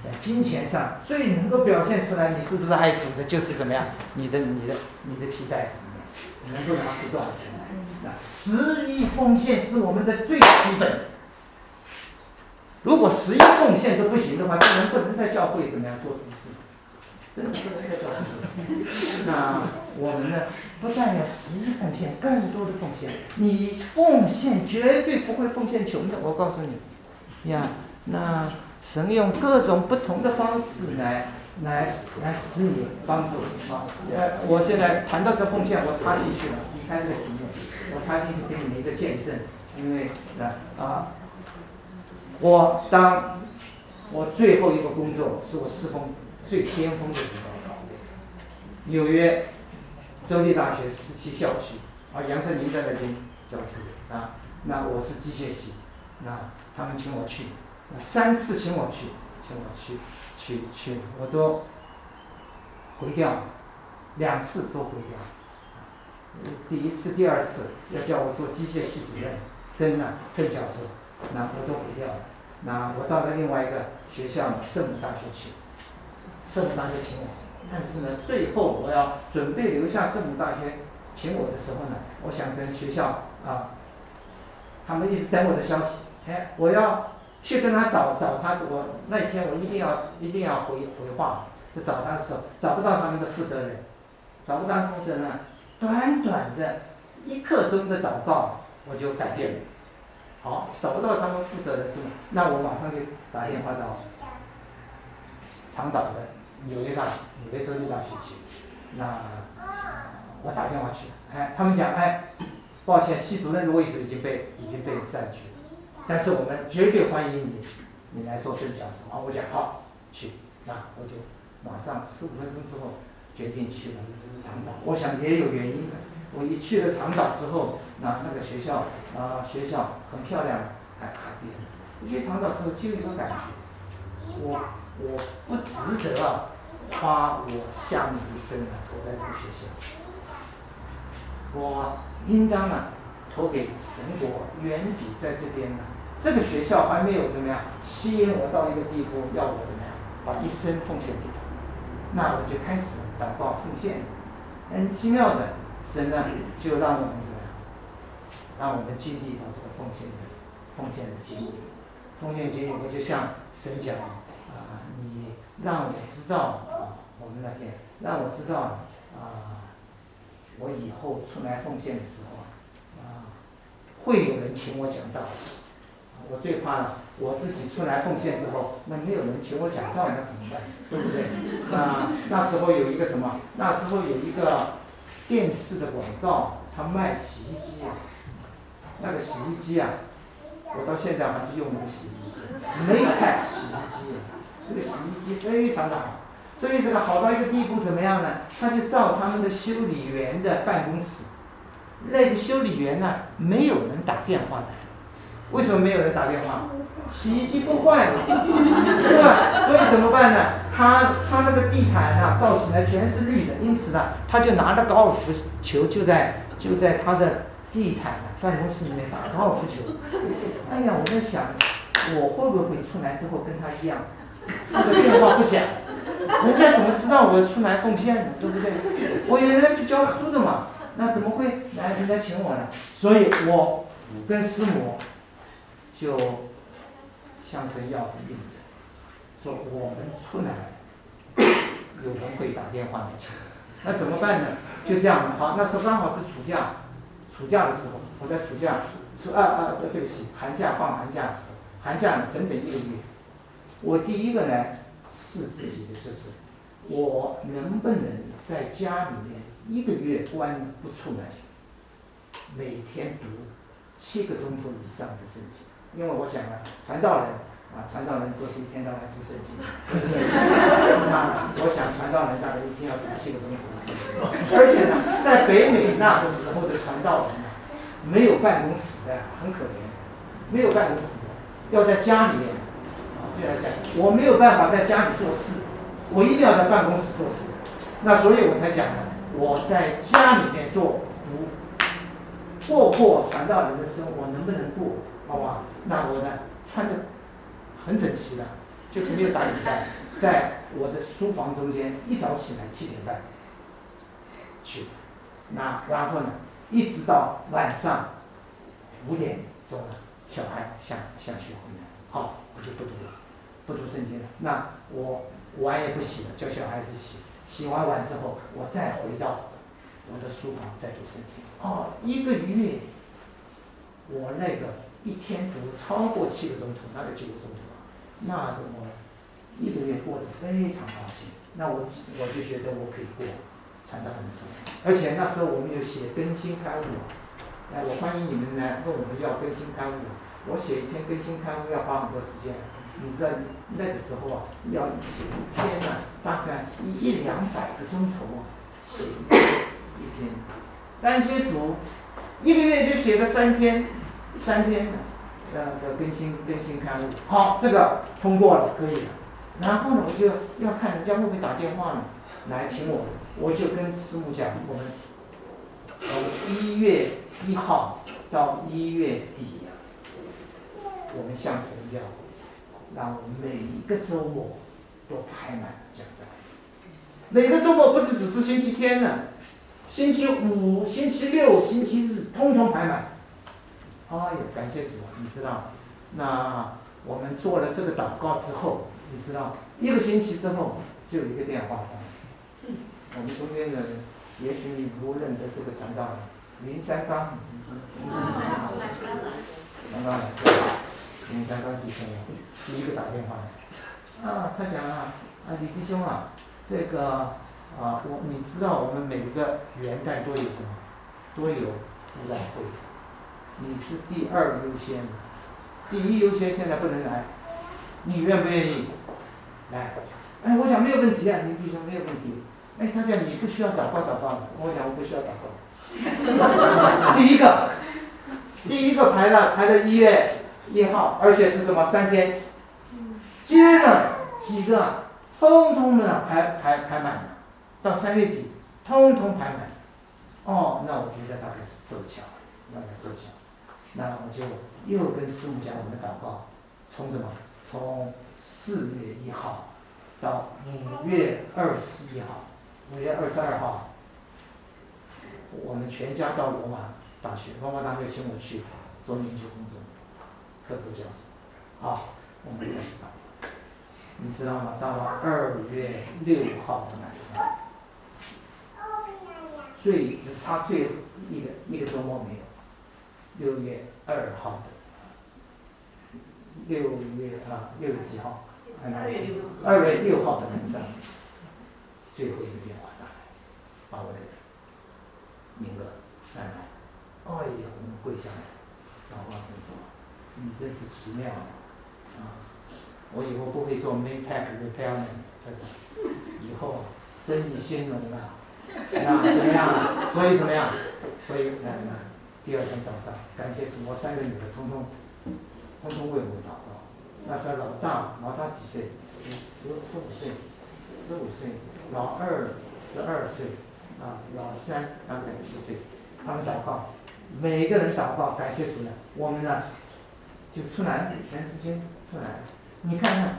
在金钱上最能够表现出来你是不是爱主的，就是怎么样，你的皮带怎么样，你能够拿出多少钱来？那十一奉献是我们的最基本。如果十一奉献都不行的话，这人不能在教会怎么样做执事，真的不能在教会做执事。那我们呢，不但要十一奉献，更多的奉献。你奉献绝对不会奉献穷的，我告诉你呀。那神用各种不同的方式来使你帮助啊。我现在谈到这奉献，我插进去了，离开这个题目，我插进去给你们一个见证，因为我最后一个工作是我侍奉最巅峰的时候，纽约州立大学17校区杨振宁在那边教书那我是机械系，那他们请我去，3次请我去，我都回掉，2次都回掉。第1次、第2次要叫我做机械系主任，跟郑教授，那我都回掉了。那我到了另外一个学校圣母大学去，圣母大学请我，但是呢，最后我要准备留下圣母大学请我的时候呢，我想跟学校他们一直等我的消息，我要去跟他找他，我那天我一定要回话，就找他的时候找不到他们的负责人，短短的1刻钟的祷告我就改变了。好，找不到他们负责的是吗？那我马上就打电话到长岛的纽约州立大学去。那我打电话去，他们讲，抱歉，系主任的位置已经被占据了，但是我们绝对欢迎你来做正教授。我讲好，去，那我就马上15分钟之后决定去了长岛。我想也有原因的。我一去了长岛之后，那个学校很漂亮，海边。我去长岛之后就有一个感觉，我不值得花我下面一生投在这个学校，我应当投给神国，远比在这边这个学校还没有怎么样吸引我到一个地步，要我怎么样把一生奉献给他。那我就开始祷告奉献，很奇妙的。神呢，就让我们怎么样？让我们经历到这个奉献的经历。奉献经历，我就向神讲你让我知道我们那天让我知道我以后出来奉献的时候会有人请我讲道。我最怕我自己出来奉献之后，那没有人请我讲道，那怎么办？对不对？那时候有一个什么？那时候有一个电视的广告，他卖洗衣机那个洗衣机我到现在还是用那个洗衣机，梅派洗衣机，这个洗衣机非常的好，所以这个好到一个地步怎么样呢？他就照他们的修理员的办公室，那个修理员没有人打电话的，为什么没有人打电话？洗衣机不坏了，是吧？所以怎么办呢？他那个地毯造起来全是绿的，因此他就拿着高尔夫球就在他的地毯办公室里面打高尔夫球。哎呀，我在想，我会不会出来之后跟他一样，那个电话不响，人家怎么知道我出来奉献呢？对不对？我原来是教书的嘛，那怎么会人家请我呢？所以我跟师母就向神要印证，说我们出来有人会打电话来请，那怎么办呢？就这样，好，那时候刚好是暑假的时候，我在暑假对不起，寒假放寒假的时候，寒假整整1个月，我第一个试自己的就是我能不能在家里面1个月关不出来，每天读7个钟头以上的圣经。因为我想传道人都是一天到晚读圣经，那我想传道人大概一天要读7个钟头的圣经，而且在北美那个时候的传道人没有办公室的，很可怜，没有办公室的，要在家里面。这样讲，我没有办法在家里做事，我一定要在办公室做事。那所以我才讲我在家里面过传道人的生活能不能过？好吧，那我穿得很整齐的， 就是没有打领带，在我的书房中间，一早起来7点半去，然后呢，一直到晚上5点钟了，小孩下学回来，好，我就不读了，不读圣经了。那我碗也不洗了，叫小孩子洗。洗完碗之后，我再回到我的书房再读圣经。1个月，我那个一天读超过7个钟头，那个9个钟头啊，那个我1个月过得非常高兴。那我就觉得我可以过传道人生活，而且那时候我们有写更新刊物，我欢迎你们来问我们要更新刊物。我写一篇更新刊物要花很多时间，你知道那个时候啊，要写一篇呢，大概100-200个钟头啊，写一篇。但些组1个月就写了3篇的更新刊物。好，这个通过了，可以了。然后呢，我就要看人家会不会打电话呢，来请我就跟师母讲，我们1月1号到1月底啊，我们向神要，让我每一个周末都排满讲道。每个周末不是只是星期天呢，星期五、星期六、星期日，通通排满。哎呦，感谢主啊！你知道，那我们做了这个祷告之后，你知道，1个星期之后就有一个电话来。我们中间的人，也许你不认得这个传道人林三刚，刚刚来林三刚弟兄第一个打电话来，他讲李弟兄啊，这个你知道我们每个元旦都有什么？都有布道会，你是第2优先，第1优先现在不能来，你愿不愿意来？我想没有问题啊，林弟兄没有问题。他讲你不需要祷告的，我讲我不需要祷告。第一个排了1月1号，而且是什么3天，接着几个通通的排满了，到3月底通通排满。那我觉得大概是奏效，那我就又跟师母讲我们的祷告，从4月1号到5月21号。5月22号，我们全家到罗马大学请我去做研究工作，客座教授。好，我们开始办。你知道吗？到了2月6号的晚上，只差最后一个周末没有。6月2号的，6月几号？2月6号的晚上。最后一个电话打来，把我的名额删了。我们跪下来，祷告神说：“你真是奇妙我以后不会做 Maytag repairman， 以后生意兴隆了。那怎么样？所以怎么样？所以第2天早上，感谢主，我3个女儿通通为我祷告。那时候老大几岁？15岁。老2 12岁，老3刚才7岁，他们祷告，每个人祷告，感谢主呢，我们呢就出来，全世界出来。你看看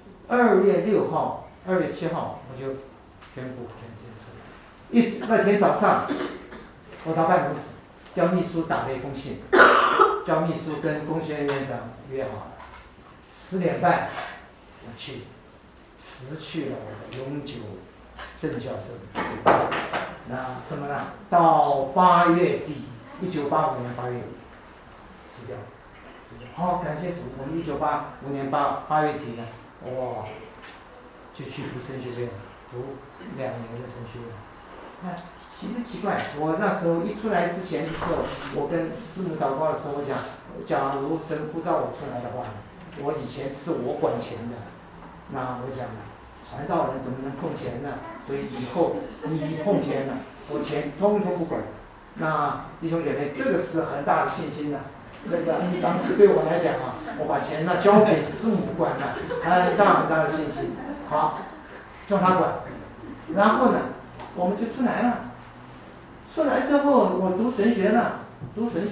，2月6号、2月7号，我就宣布全世界出来。那天早上，我到办公室，叫秘书打了一封信，叫秘书跟工学院院长约好了，10点半我去，辞去了我的永久郑教授的职位。那怎么了？到8月底，1985年8月底辞掉。好，感谢主，我们1985年8月底呢，就去读神学院，读2年的神学院。奇不奇怪？我那时候一出来之前的时候，我跟师母祷告的时候，我讲，假如神呼召我出来的话，我以前是我管钱的，那我讲传道人怎么能碰钱呢？所以以后你碰钱了，我钱通通不管。那弟兄姐妹，这个是很大的信心的。那个当时对我来讲我把钱交给师母管了，很大很大的信心。好，叫他管。然后呢，我们就出来了。出来之后，我读神学了。读神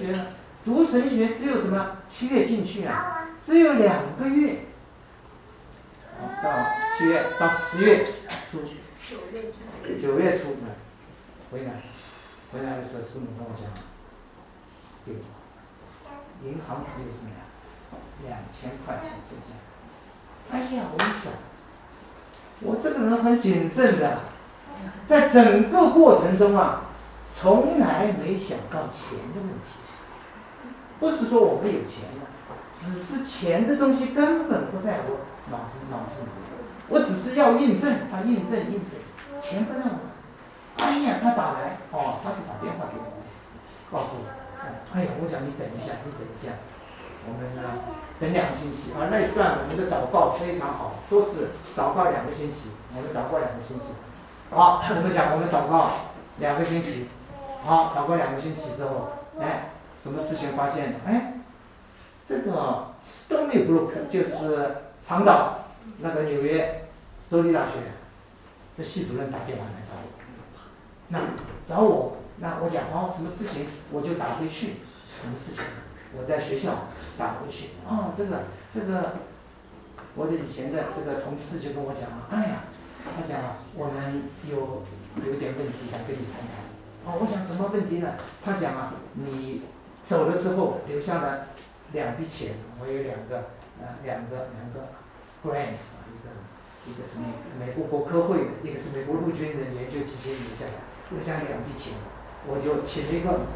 学只有什么？7月进去只有2个月。 到7月到10月初，9月初呢回来的时候，师母跟我讲，银行只有什么呀，2000块钱剩下。哎呀，我一想，我这个人很谨慎的，在整个过程中啊，从来没想到钱的问题。不是说我们有钱了，只是钱的东西根本不在我脑子里，我只是要印证，他印证，钱不在我脑子。哎呀，他打来，他是打电话给我，告诉我，哎呀，我讲你等一下，我们呢等2个星期啊。那一段我们的祷告非常好，都是祷告2个星期，我们祷告2个星期。好，我们讲我们祷告2个星期，好，祷告2个星期之后，什么事情发现？这个 Stony Brook 就是长岛那个纽约州立大学的系主任打电话来找我，找我，我讲什么事情我就打回去，什么事情我在学校打回去。这个我的以前的这个同事就跟我讲，他讲我们有点问题想跟你谈谈。我想什么问题呢？他讲你走了之后留下了2笔钱，我有两个 grants， 一个是美国国科会的，一个是美国陆军的研究基金留下2笔钱，我就请一个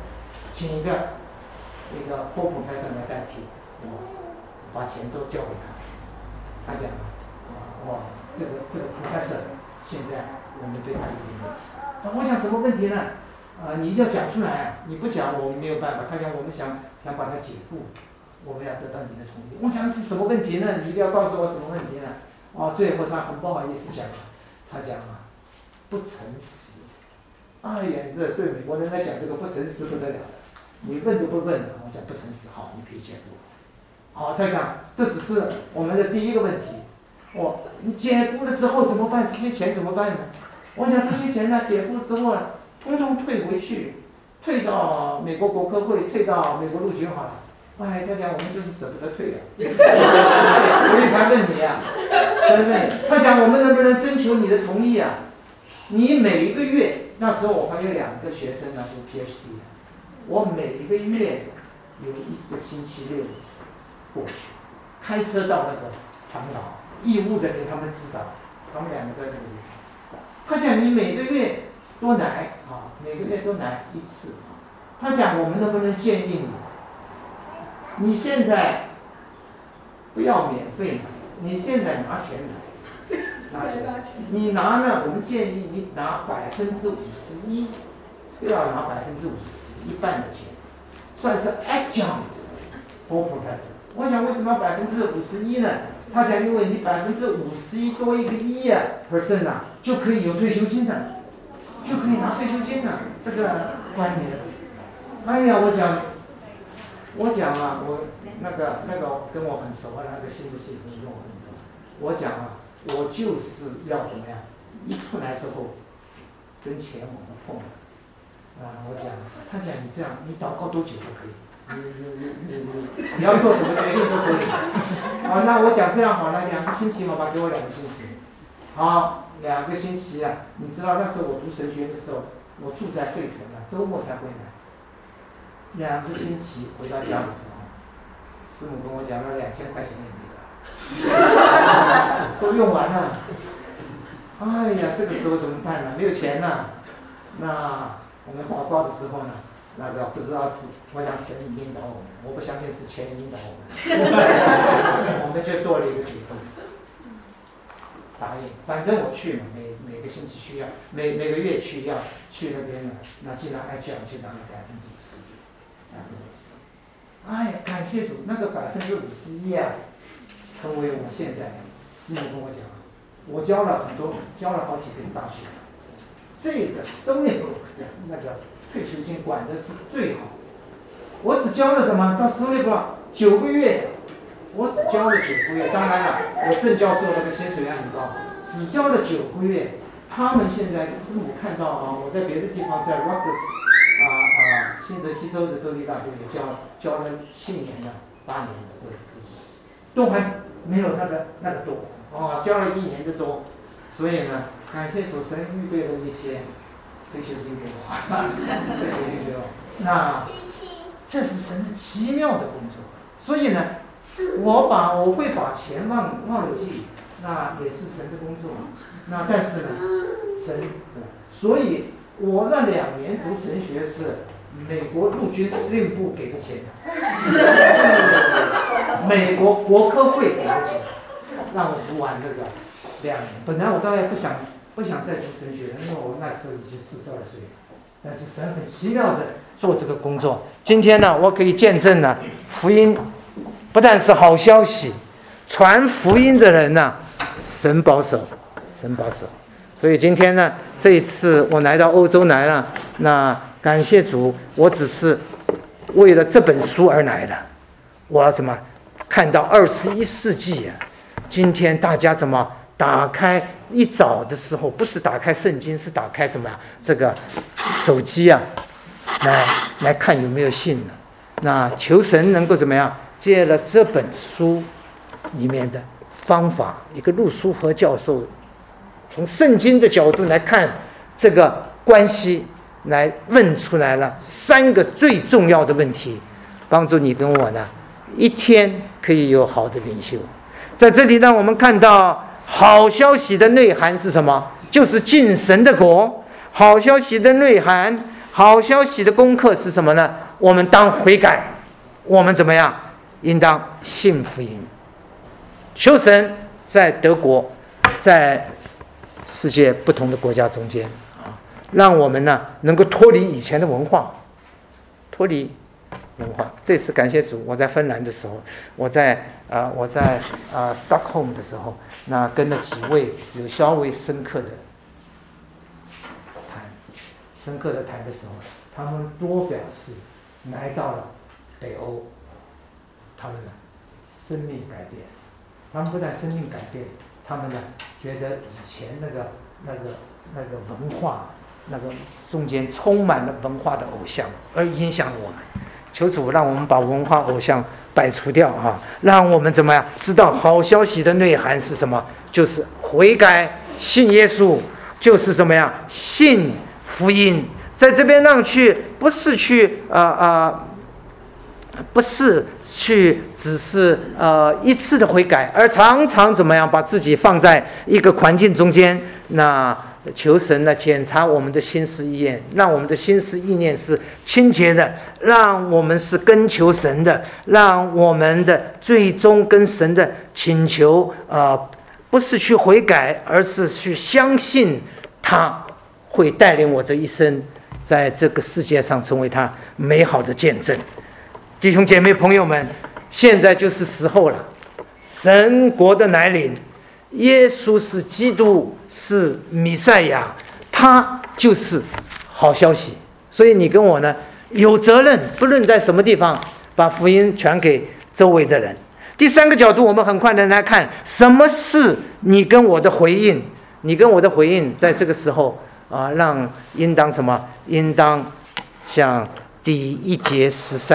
那个 full professor 来代替，我把钱都交给他。他讲这个 professor 现在我们对他有点问题。我想什么问题呢？你要讲出来，你不讲我们没有办法。他讲我们想把它解雇，我们要得到你的同意。我讲是什么问题呢？你一定要告诉我什么问题呢？最后他很不好意思讲，他讲不诚实。哎呀，这对美国人来讲，这个不诚实不得了的。你问都不问，我讲不诚实，好，你可以解雇。他讲这只是我们的第一个问题。你解雇了之后怎么办？这些钱怎么办呢？我想这些钱呢，解雇之后通通退回去，退到美国国科会，退到美国陆军好了。他讲我们就是舍不得退了，所以才问你对不对？他讲我们能不能征求你的同意啊？你每一个月，那时候我还有2个学生读 PhD， 我每一个月有1个星期六过去，开车到那个长岛，义务的给他们指导，他们2个在那里。他讲你每个月多来每个月多来1次。他讲我们能不能建议你现在不要免费买，你现在拿钱来，你拿呢？我们建议你拿51%，不要拿50%，一半的钱，算是 adjunct for professor。我想为什么要51%呢？他讲因为你51%多一个1% 就可以有退休金的，就可以拿退休金的这个观念。哎呀，我讲我那个跟我很熟的那个新的系统跟我很熟，我讲我就是要怎么样，一出来之后跟钱我们碰了。我讲，他讲你这样，你祷告多久都可以。你要做什么决定都可以。那我讲这样好了，2个星期好吧，给我2个星期。好，2个星期你知道那时候我读神学的时候，我住在费城周末才回来。2个星期回到家的时候，师母跟我讲了2000块钱也没了，都用完了。哎呀，这个时候怎么办呢？没有钱了。那我们祷告的时候呢？不知道是我想神引导我们，我不相信是钱引导我们，我们就做了一个决定，答应，反正我去嘛，每个星期需要，每个月去要去那边呢，那既然爱讲就拿了50%，哎呀，感谢主，那个51%成为我现在，师母跟我讲，我教了好几个大学，这个 Stony Brook 的那个退休金管的是最好。我只交了什么？到Stony Brook 9个月，我只交了9个月。当然了，我正教授那个薪水也很高，只交了9个月。他们现在师母看到我在别的地方，在 Rutgers 新泽西州的州立大学也教了7年的、8年的都还没有那个多。 教了1年多，所以呢，感谢主，神预备了一些退休金给我，退休金给我。那这是神的奇妙的工作，所以呢，我会把钱忘记，那也是神的工作。那但是呢，所以我那2年读神学是美国陆军司令部给的钱，美国国科会给的钱，让我读完这个2年。本来我大概不想再读神学了，因为我那时候已经42岁了。但是神很奇妙的做这个工作。今天呢，我可以见证呢，福音不但是好消息，传福音的人呢，神保守。所以今天呢，这一次我来到欧洲来了，那感谢主，我只是为了这本书而来的。我要怎么看到21世纪啊？今天大家怎么打开一早的时候，不是打开圣经，是打开什么这个手机啊，来看有没有信呢？那求神能够怎么样，借了这本书里面的方法，一个陆书和教授从圣经的角度来看这个关系，来问出来了3个最重要的问题，帮助你跟我呢一天可以有好的灵修。在这里让我们看到好消息的内涵是什么？就是进神的国。好消息的内涵，好消息的功课是什么呢？我们当悔改，我们怎么样？应当信福音。求神在德国，在世界不同的国家中间让我们呢能够脱离以前的文化，这次感谢主，我在芬兰的时候，我在Stockholm 的时候，那跟了几位有稍微深刻的谈的时候，他们多表示来到了北欧，他们呢生命改变，他们不但生命改变，他们呢觉得以前那个文化，那个中间充满了文化的偶像，而影响我们。求主让我们把文化偶像摆除掉让我们怎么样知道好消息的内涵是什么？就是悔改，信耶稣，就是什么呀？信福音。在这边让去不是去只是一次的悔改，而常常怎么样把自己放在一个环境中间，那求神呢检查我们的心思意念，让我们的心思意念是清洁的，让我们是跟求神的，让我们的最终跟神的请求不是去悔改，而是去相信他会带领我这一生在这个世界上成为他美好的见证。弟兄姐妹朋友们，现在就是时候了，神国的来临，耶稣是基督，是弥赛亚，他就是好消息。所以你跟我呢有责任，不论在什么地方，把福音传给周围的人。第3个角度，我们很快的来看，什么是你跟我的回应？你跟我的回应，在这个时候应当什么？应当像第1节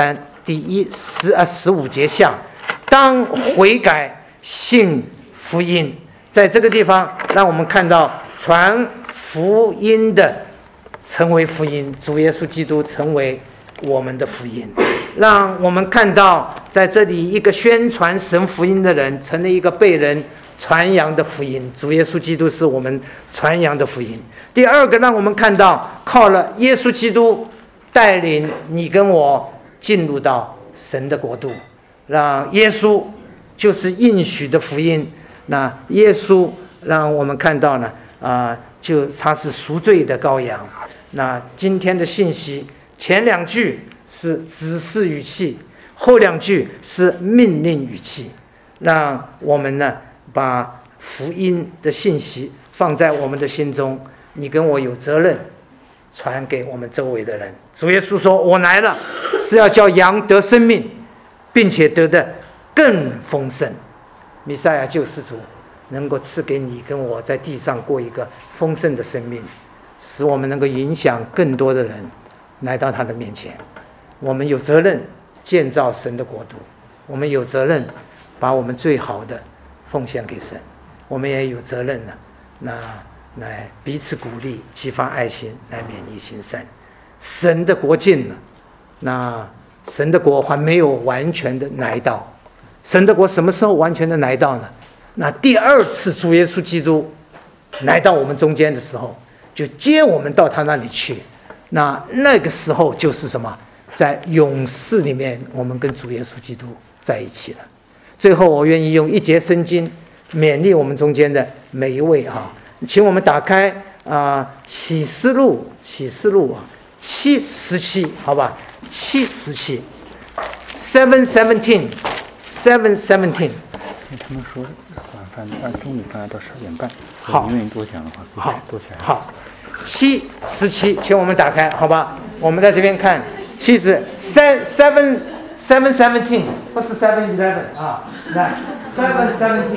13。15节下，当悔改，信福音。在这个地方让我们看到传福音的成为福音，主耶稣基督成为我们的福音，让我们看到在这里一个宣传神福音的人成了一个被人传扬的福音，主耶稣基督是我们传扬的福音。第2个让我们看到靠了耶稣基督带领你跟我进入到神的国度，让耶稣就是应许的福音。那耶稣让我们看到呢，就他是赎罪的羔羊。那今天的信息前2句是指示语气，后2句是命令语气，让我们呢把福音的信息放在我们的心中。你跟我有责任传给我们周围的人。主耶稣说，我来了是要叫羊得生命，并且得的更丰盛。弥赛亚救世主能够赐给你跟我在地上过一个丰盛的生命，使我们能够影响更多的人来到他的面前。我们有责任建造神的国度，我们有责任把我们最好的奉献给神。 我们也有责任呢，那来彼此鼓励，激发爱心，来勉励行善。神的国近了，那神的国还没有完全的来到。神的国什么时候完全的来到呢？那第二次主耶稣基督来到我们中间的时候，就接我们到他那里去。那个时候就是什么？在永世里面，我们跟主耶稣基督在一起了。最后，我愿意用一节圣经勉励我们中间的每一位啊，请我们打开启示录7:17，好吧，7:17 7:17。 他们说晚饭按中午饭到12点半。 好， 你愿意多讲的话， 好， 多讲。 好，7:17，请我们打开，好吧？我们在这边看7字7:17，不是7:11啊，来7:17，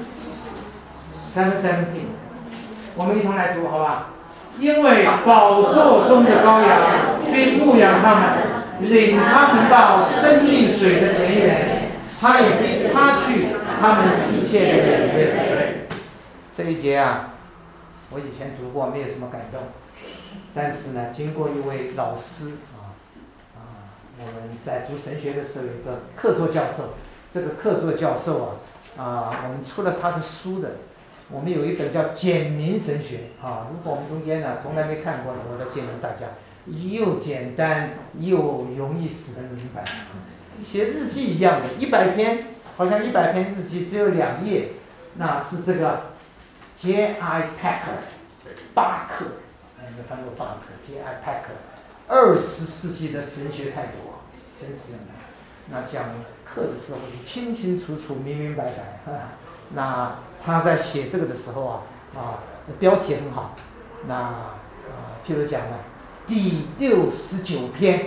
我们一同来读，好吧？因为宝座中的羔羊并牧养他们，领他们到生命水的泉源，他也必擦去他们一切的眼泪。这一节啊，我以前读过，没有什么感动。但是呢，经过一位老师我们在读神学的时候有一个客座教授，这个客座教授我们出了他的书的。我们有一本叫《简明神学》如果我们中间呢从来没看过的，我都建议大家又简单又容易使人明白。写日记一样的，100篇，好像100篇日记只有2页，那是这个 J.I. Packer 巴克，翻过巴克 J.I. Packer 20世纪的神学态度，神使用的。那讲课的时候是清清楚楚、明明白白。那他在写这个的时候标题很好。那譬如讲呢，第69篇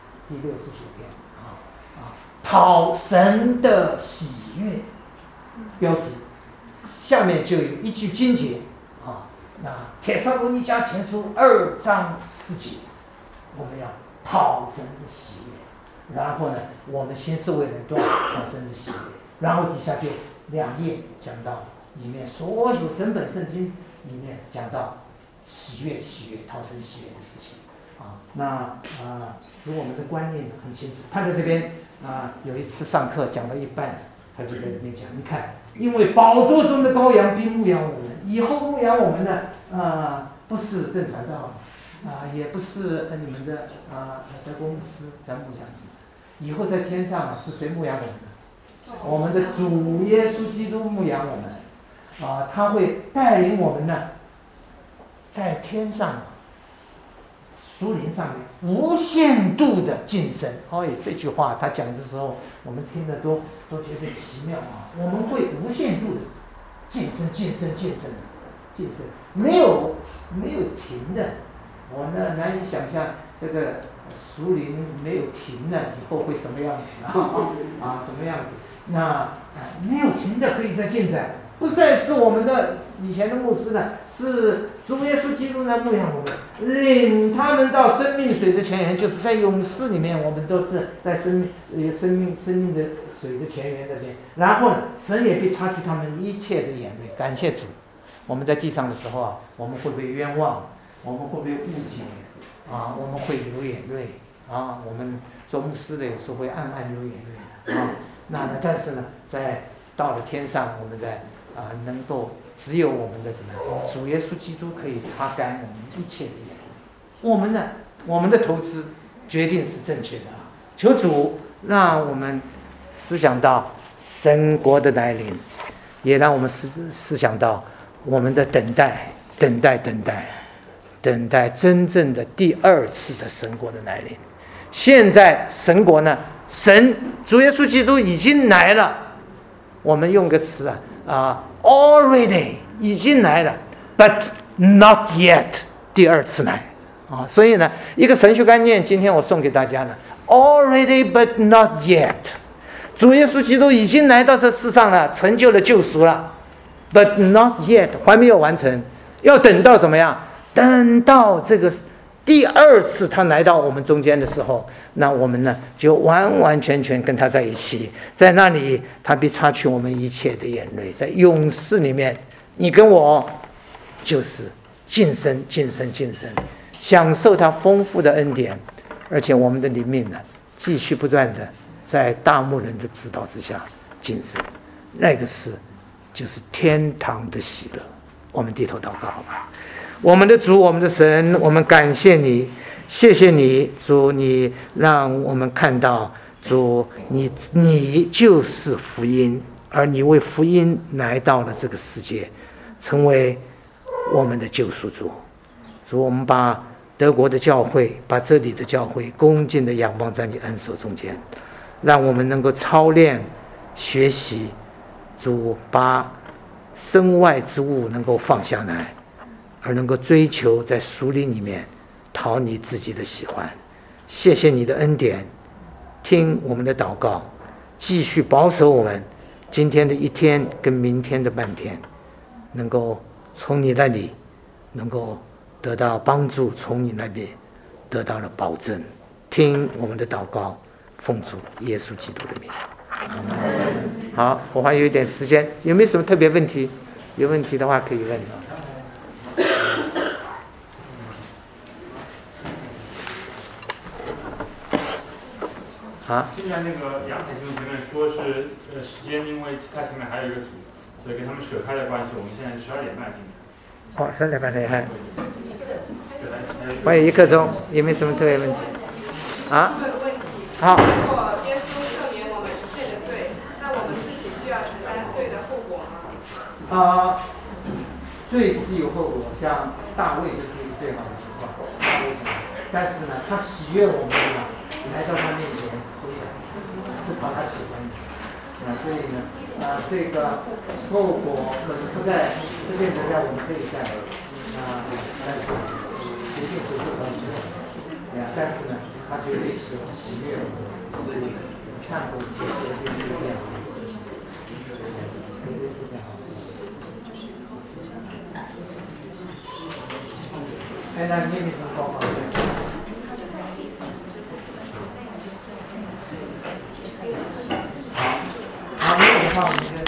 讨神的喜悦，标题下面就有一句经节那帖撒罗尼迦前书2章4节，我们要讨神的喜悦。然后呢，我们先是为人都要讨神的喜悦。然后底下就2页讲到里面所有整本圣经里面讲到喜悦、讨神喜悦的事情那使我们的观念很清楚。他在这边有一次上课讲到一半，他就在这边讲，你看，因为宝座中的羔羊并牧养我们，以后牧养我们呢不是邓传道也不是你们的德国牧师在牧养你们，以后在天上是谁牧养我们呢？我们的主耶稣基督牧养我们他会带领我们呢在天上属灵上面无限度的晋升。这句话他讲的时候，我们听得都觉得奇妙我们会无限度的晋升，没有停的。我呢难以想象这个属灵没有停的以后会什么样子什么样子？那没有停的可以再进展，不再是我们的以前的牧师呢，是主耶稣基督来牧养我们，领他们到生命水的泉源，就是在永世里面，我们都是在生命的水的泉源那边。然后呢，神也必擦去他们一切的眼泪。感谢主。我们在地上的时候我们会不会冤枉？我们会不会误解我们会流眼泪我们做牧师的有时候会暗流眼泪但是呢，在到了天上，我们在能够只有我们的主耶稣基督可以擦干我们一切的眼泪。我们的投资决定是正确的求主让我们思想到神国的来临，也让我们思想到我们的等待真正的第2次的神国的来临。现在神国呢，主耶稣基督已经来了。我们用个词already 已经来了 ，but not yet 第2次来所以呢，一个神学观念，今天我送给大家了 already but not yet。主耶稣基督已经来到这世上了，成就了救赎了 ，but not yet 还没有完成，要等到怎么样？等到这个第二次他来到我们中间的时候，那我们呢就完完全全跟他在一起，在那里他必擦去我们一切的眼泪，在永世里面，你跟我就是晋升、晋升、晋升，享受他丰富的恩典，而且我们的灵命呢，继续不断的在大牧人的指导之下晋升，那个是就是天堂的喜乐。我们低头祷告好吧。我们的主，我们的神，我们感谢你，谢谢你，主，你让我们看到，主，你就是福音，而你为福音来到了这个世界，成为我们的救赎主。主，我们把德国的教会，把这里的教会恭敬的仰望在你恩手中间，让我们能够操练学习，主，把身外之物能够放下来，而能够追求在属灵里面讨你自己的喜欢。谢谢你的恩典，听我们的祷告，继续保守我们今天的一天跟明天的半天，能够从你那里能够得到帮助，从你那边得到了保证。听我们的祷告，奉主耶稣基督的名。好，我还有一点时间，有没有什么特别问题？有问题的话可以问。 现在那个杨凯兄前面说是时间，因为他前面还有一个组，所以跟他们舍开的关系，我们现在12点半进去。 12点半对，还有1刻钟，有没有什么特别问题？好。 如果耶稣赦免我们一切的罪，那我们自己需要承担罪的后果吗？ 罪是有后果，像大卫就是一个最好的情况。但是呢，他喜悦我们呢，来到他面前悔改，是讨他喜欢的。所以呢，这个后果可能不变成在我们这一代，但是决定不是很久。但是呢，他绝对是喜悦我们，所以忏悔绝对是一件好事，绝对是一件好事。那你有什么报告？好，没有的话我们就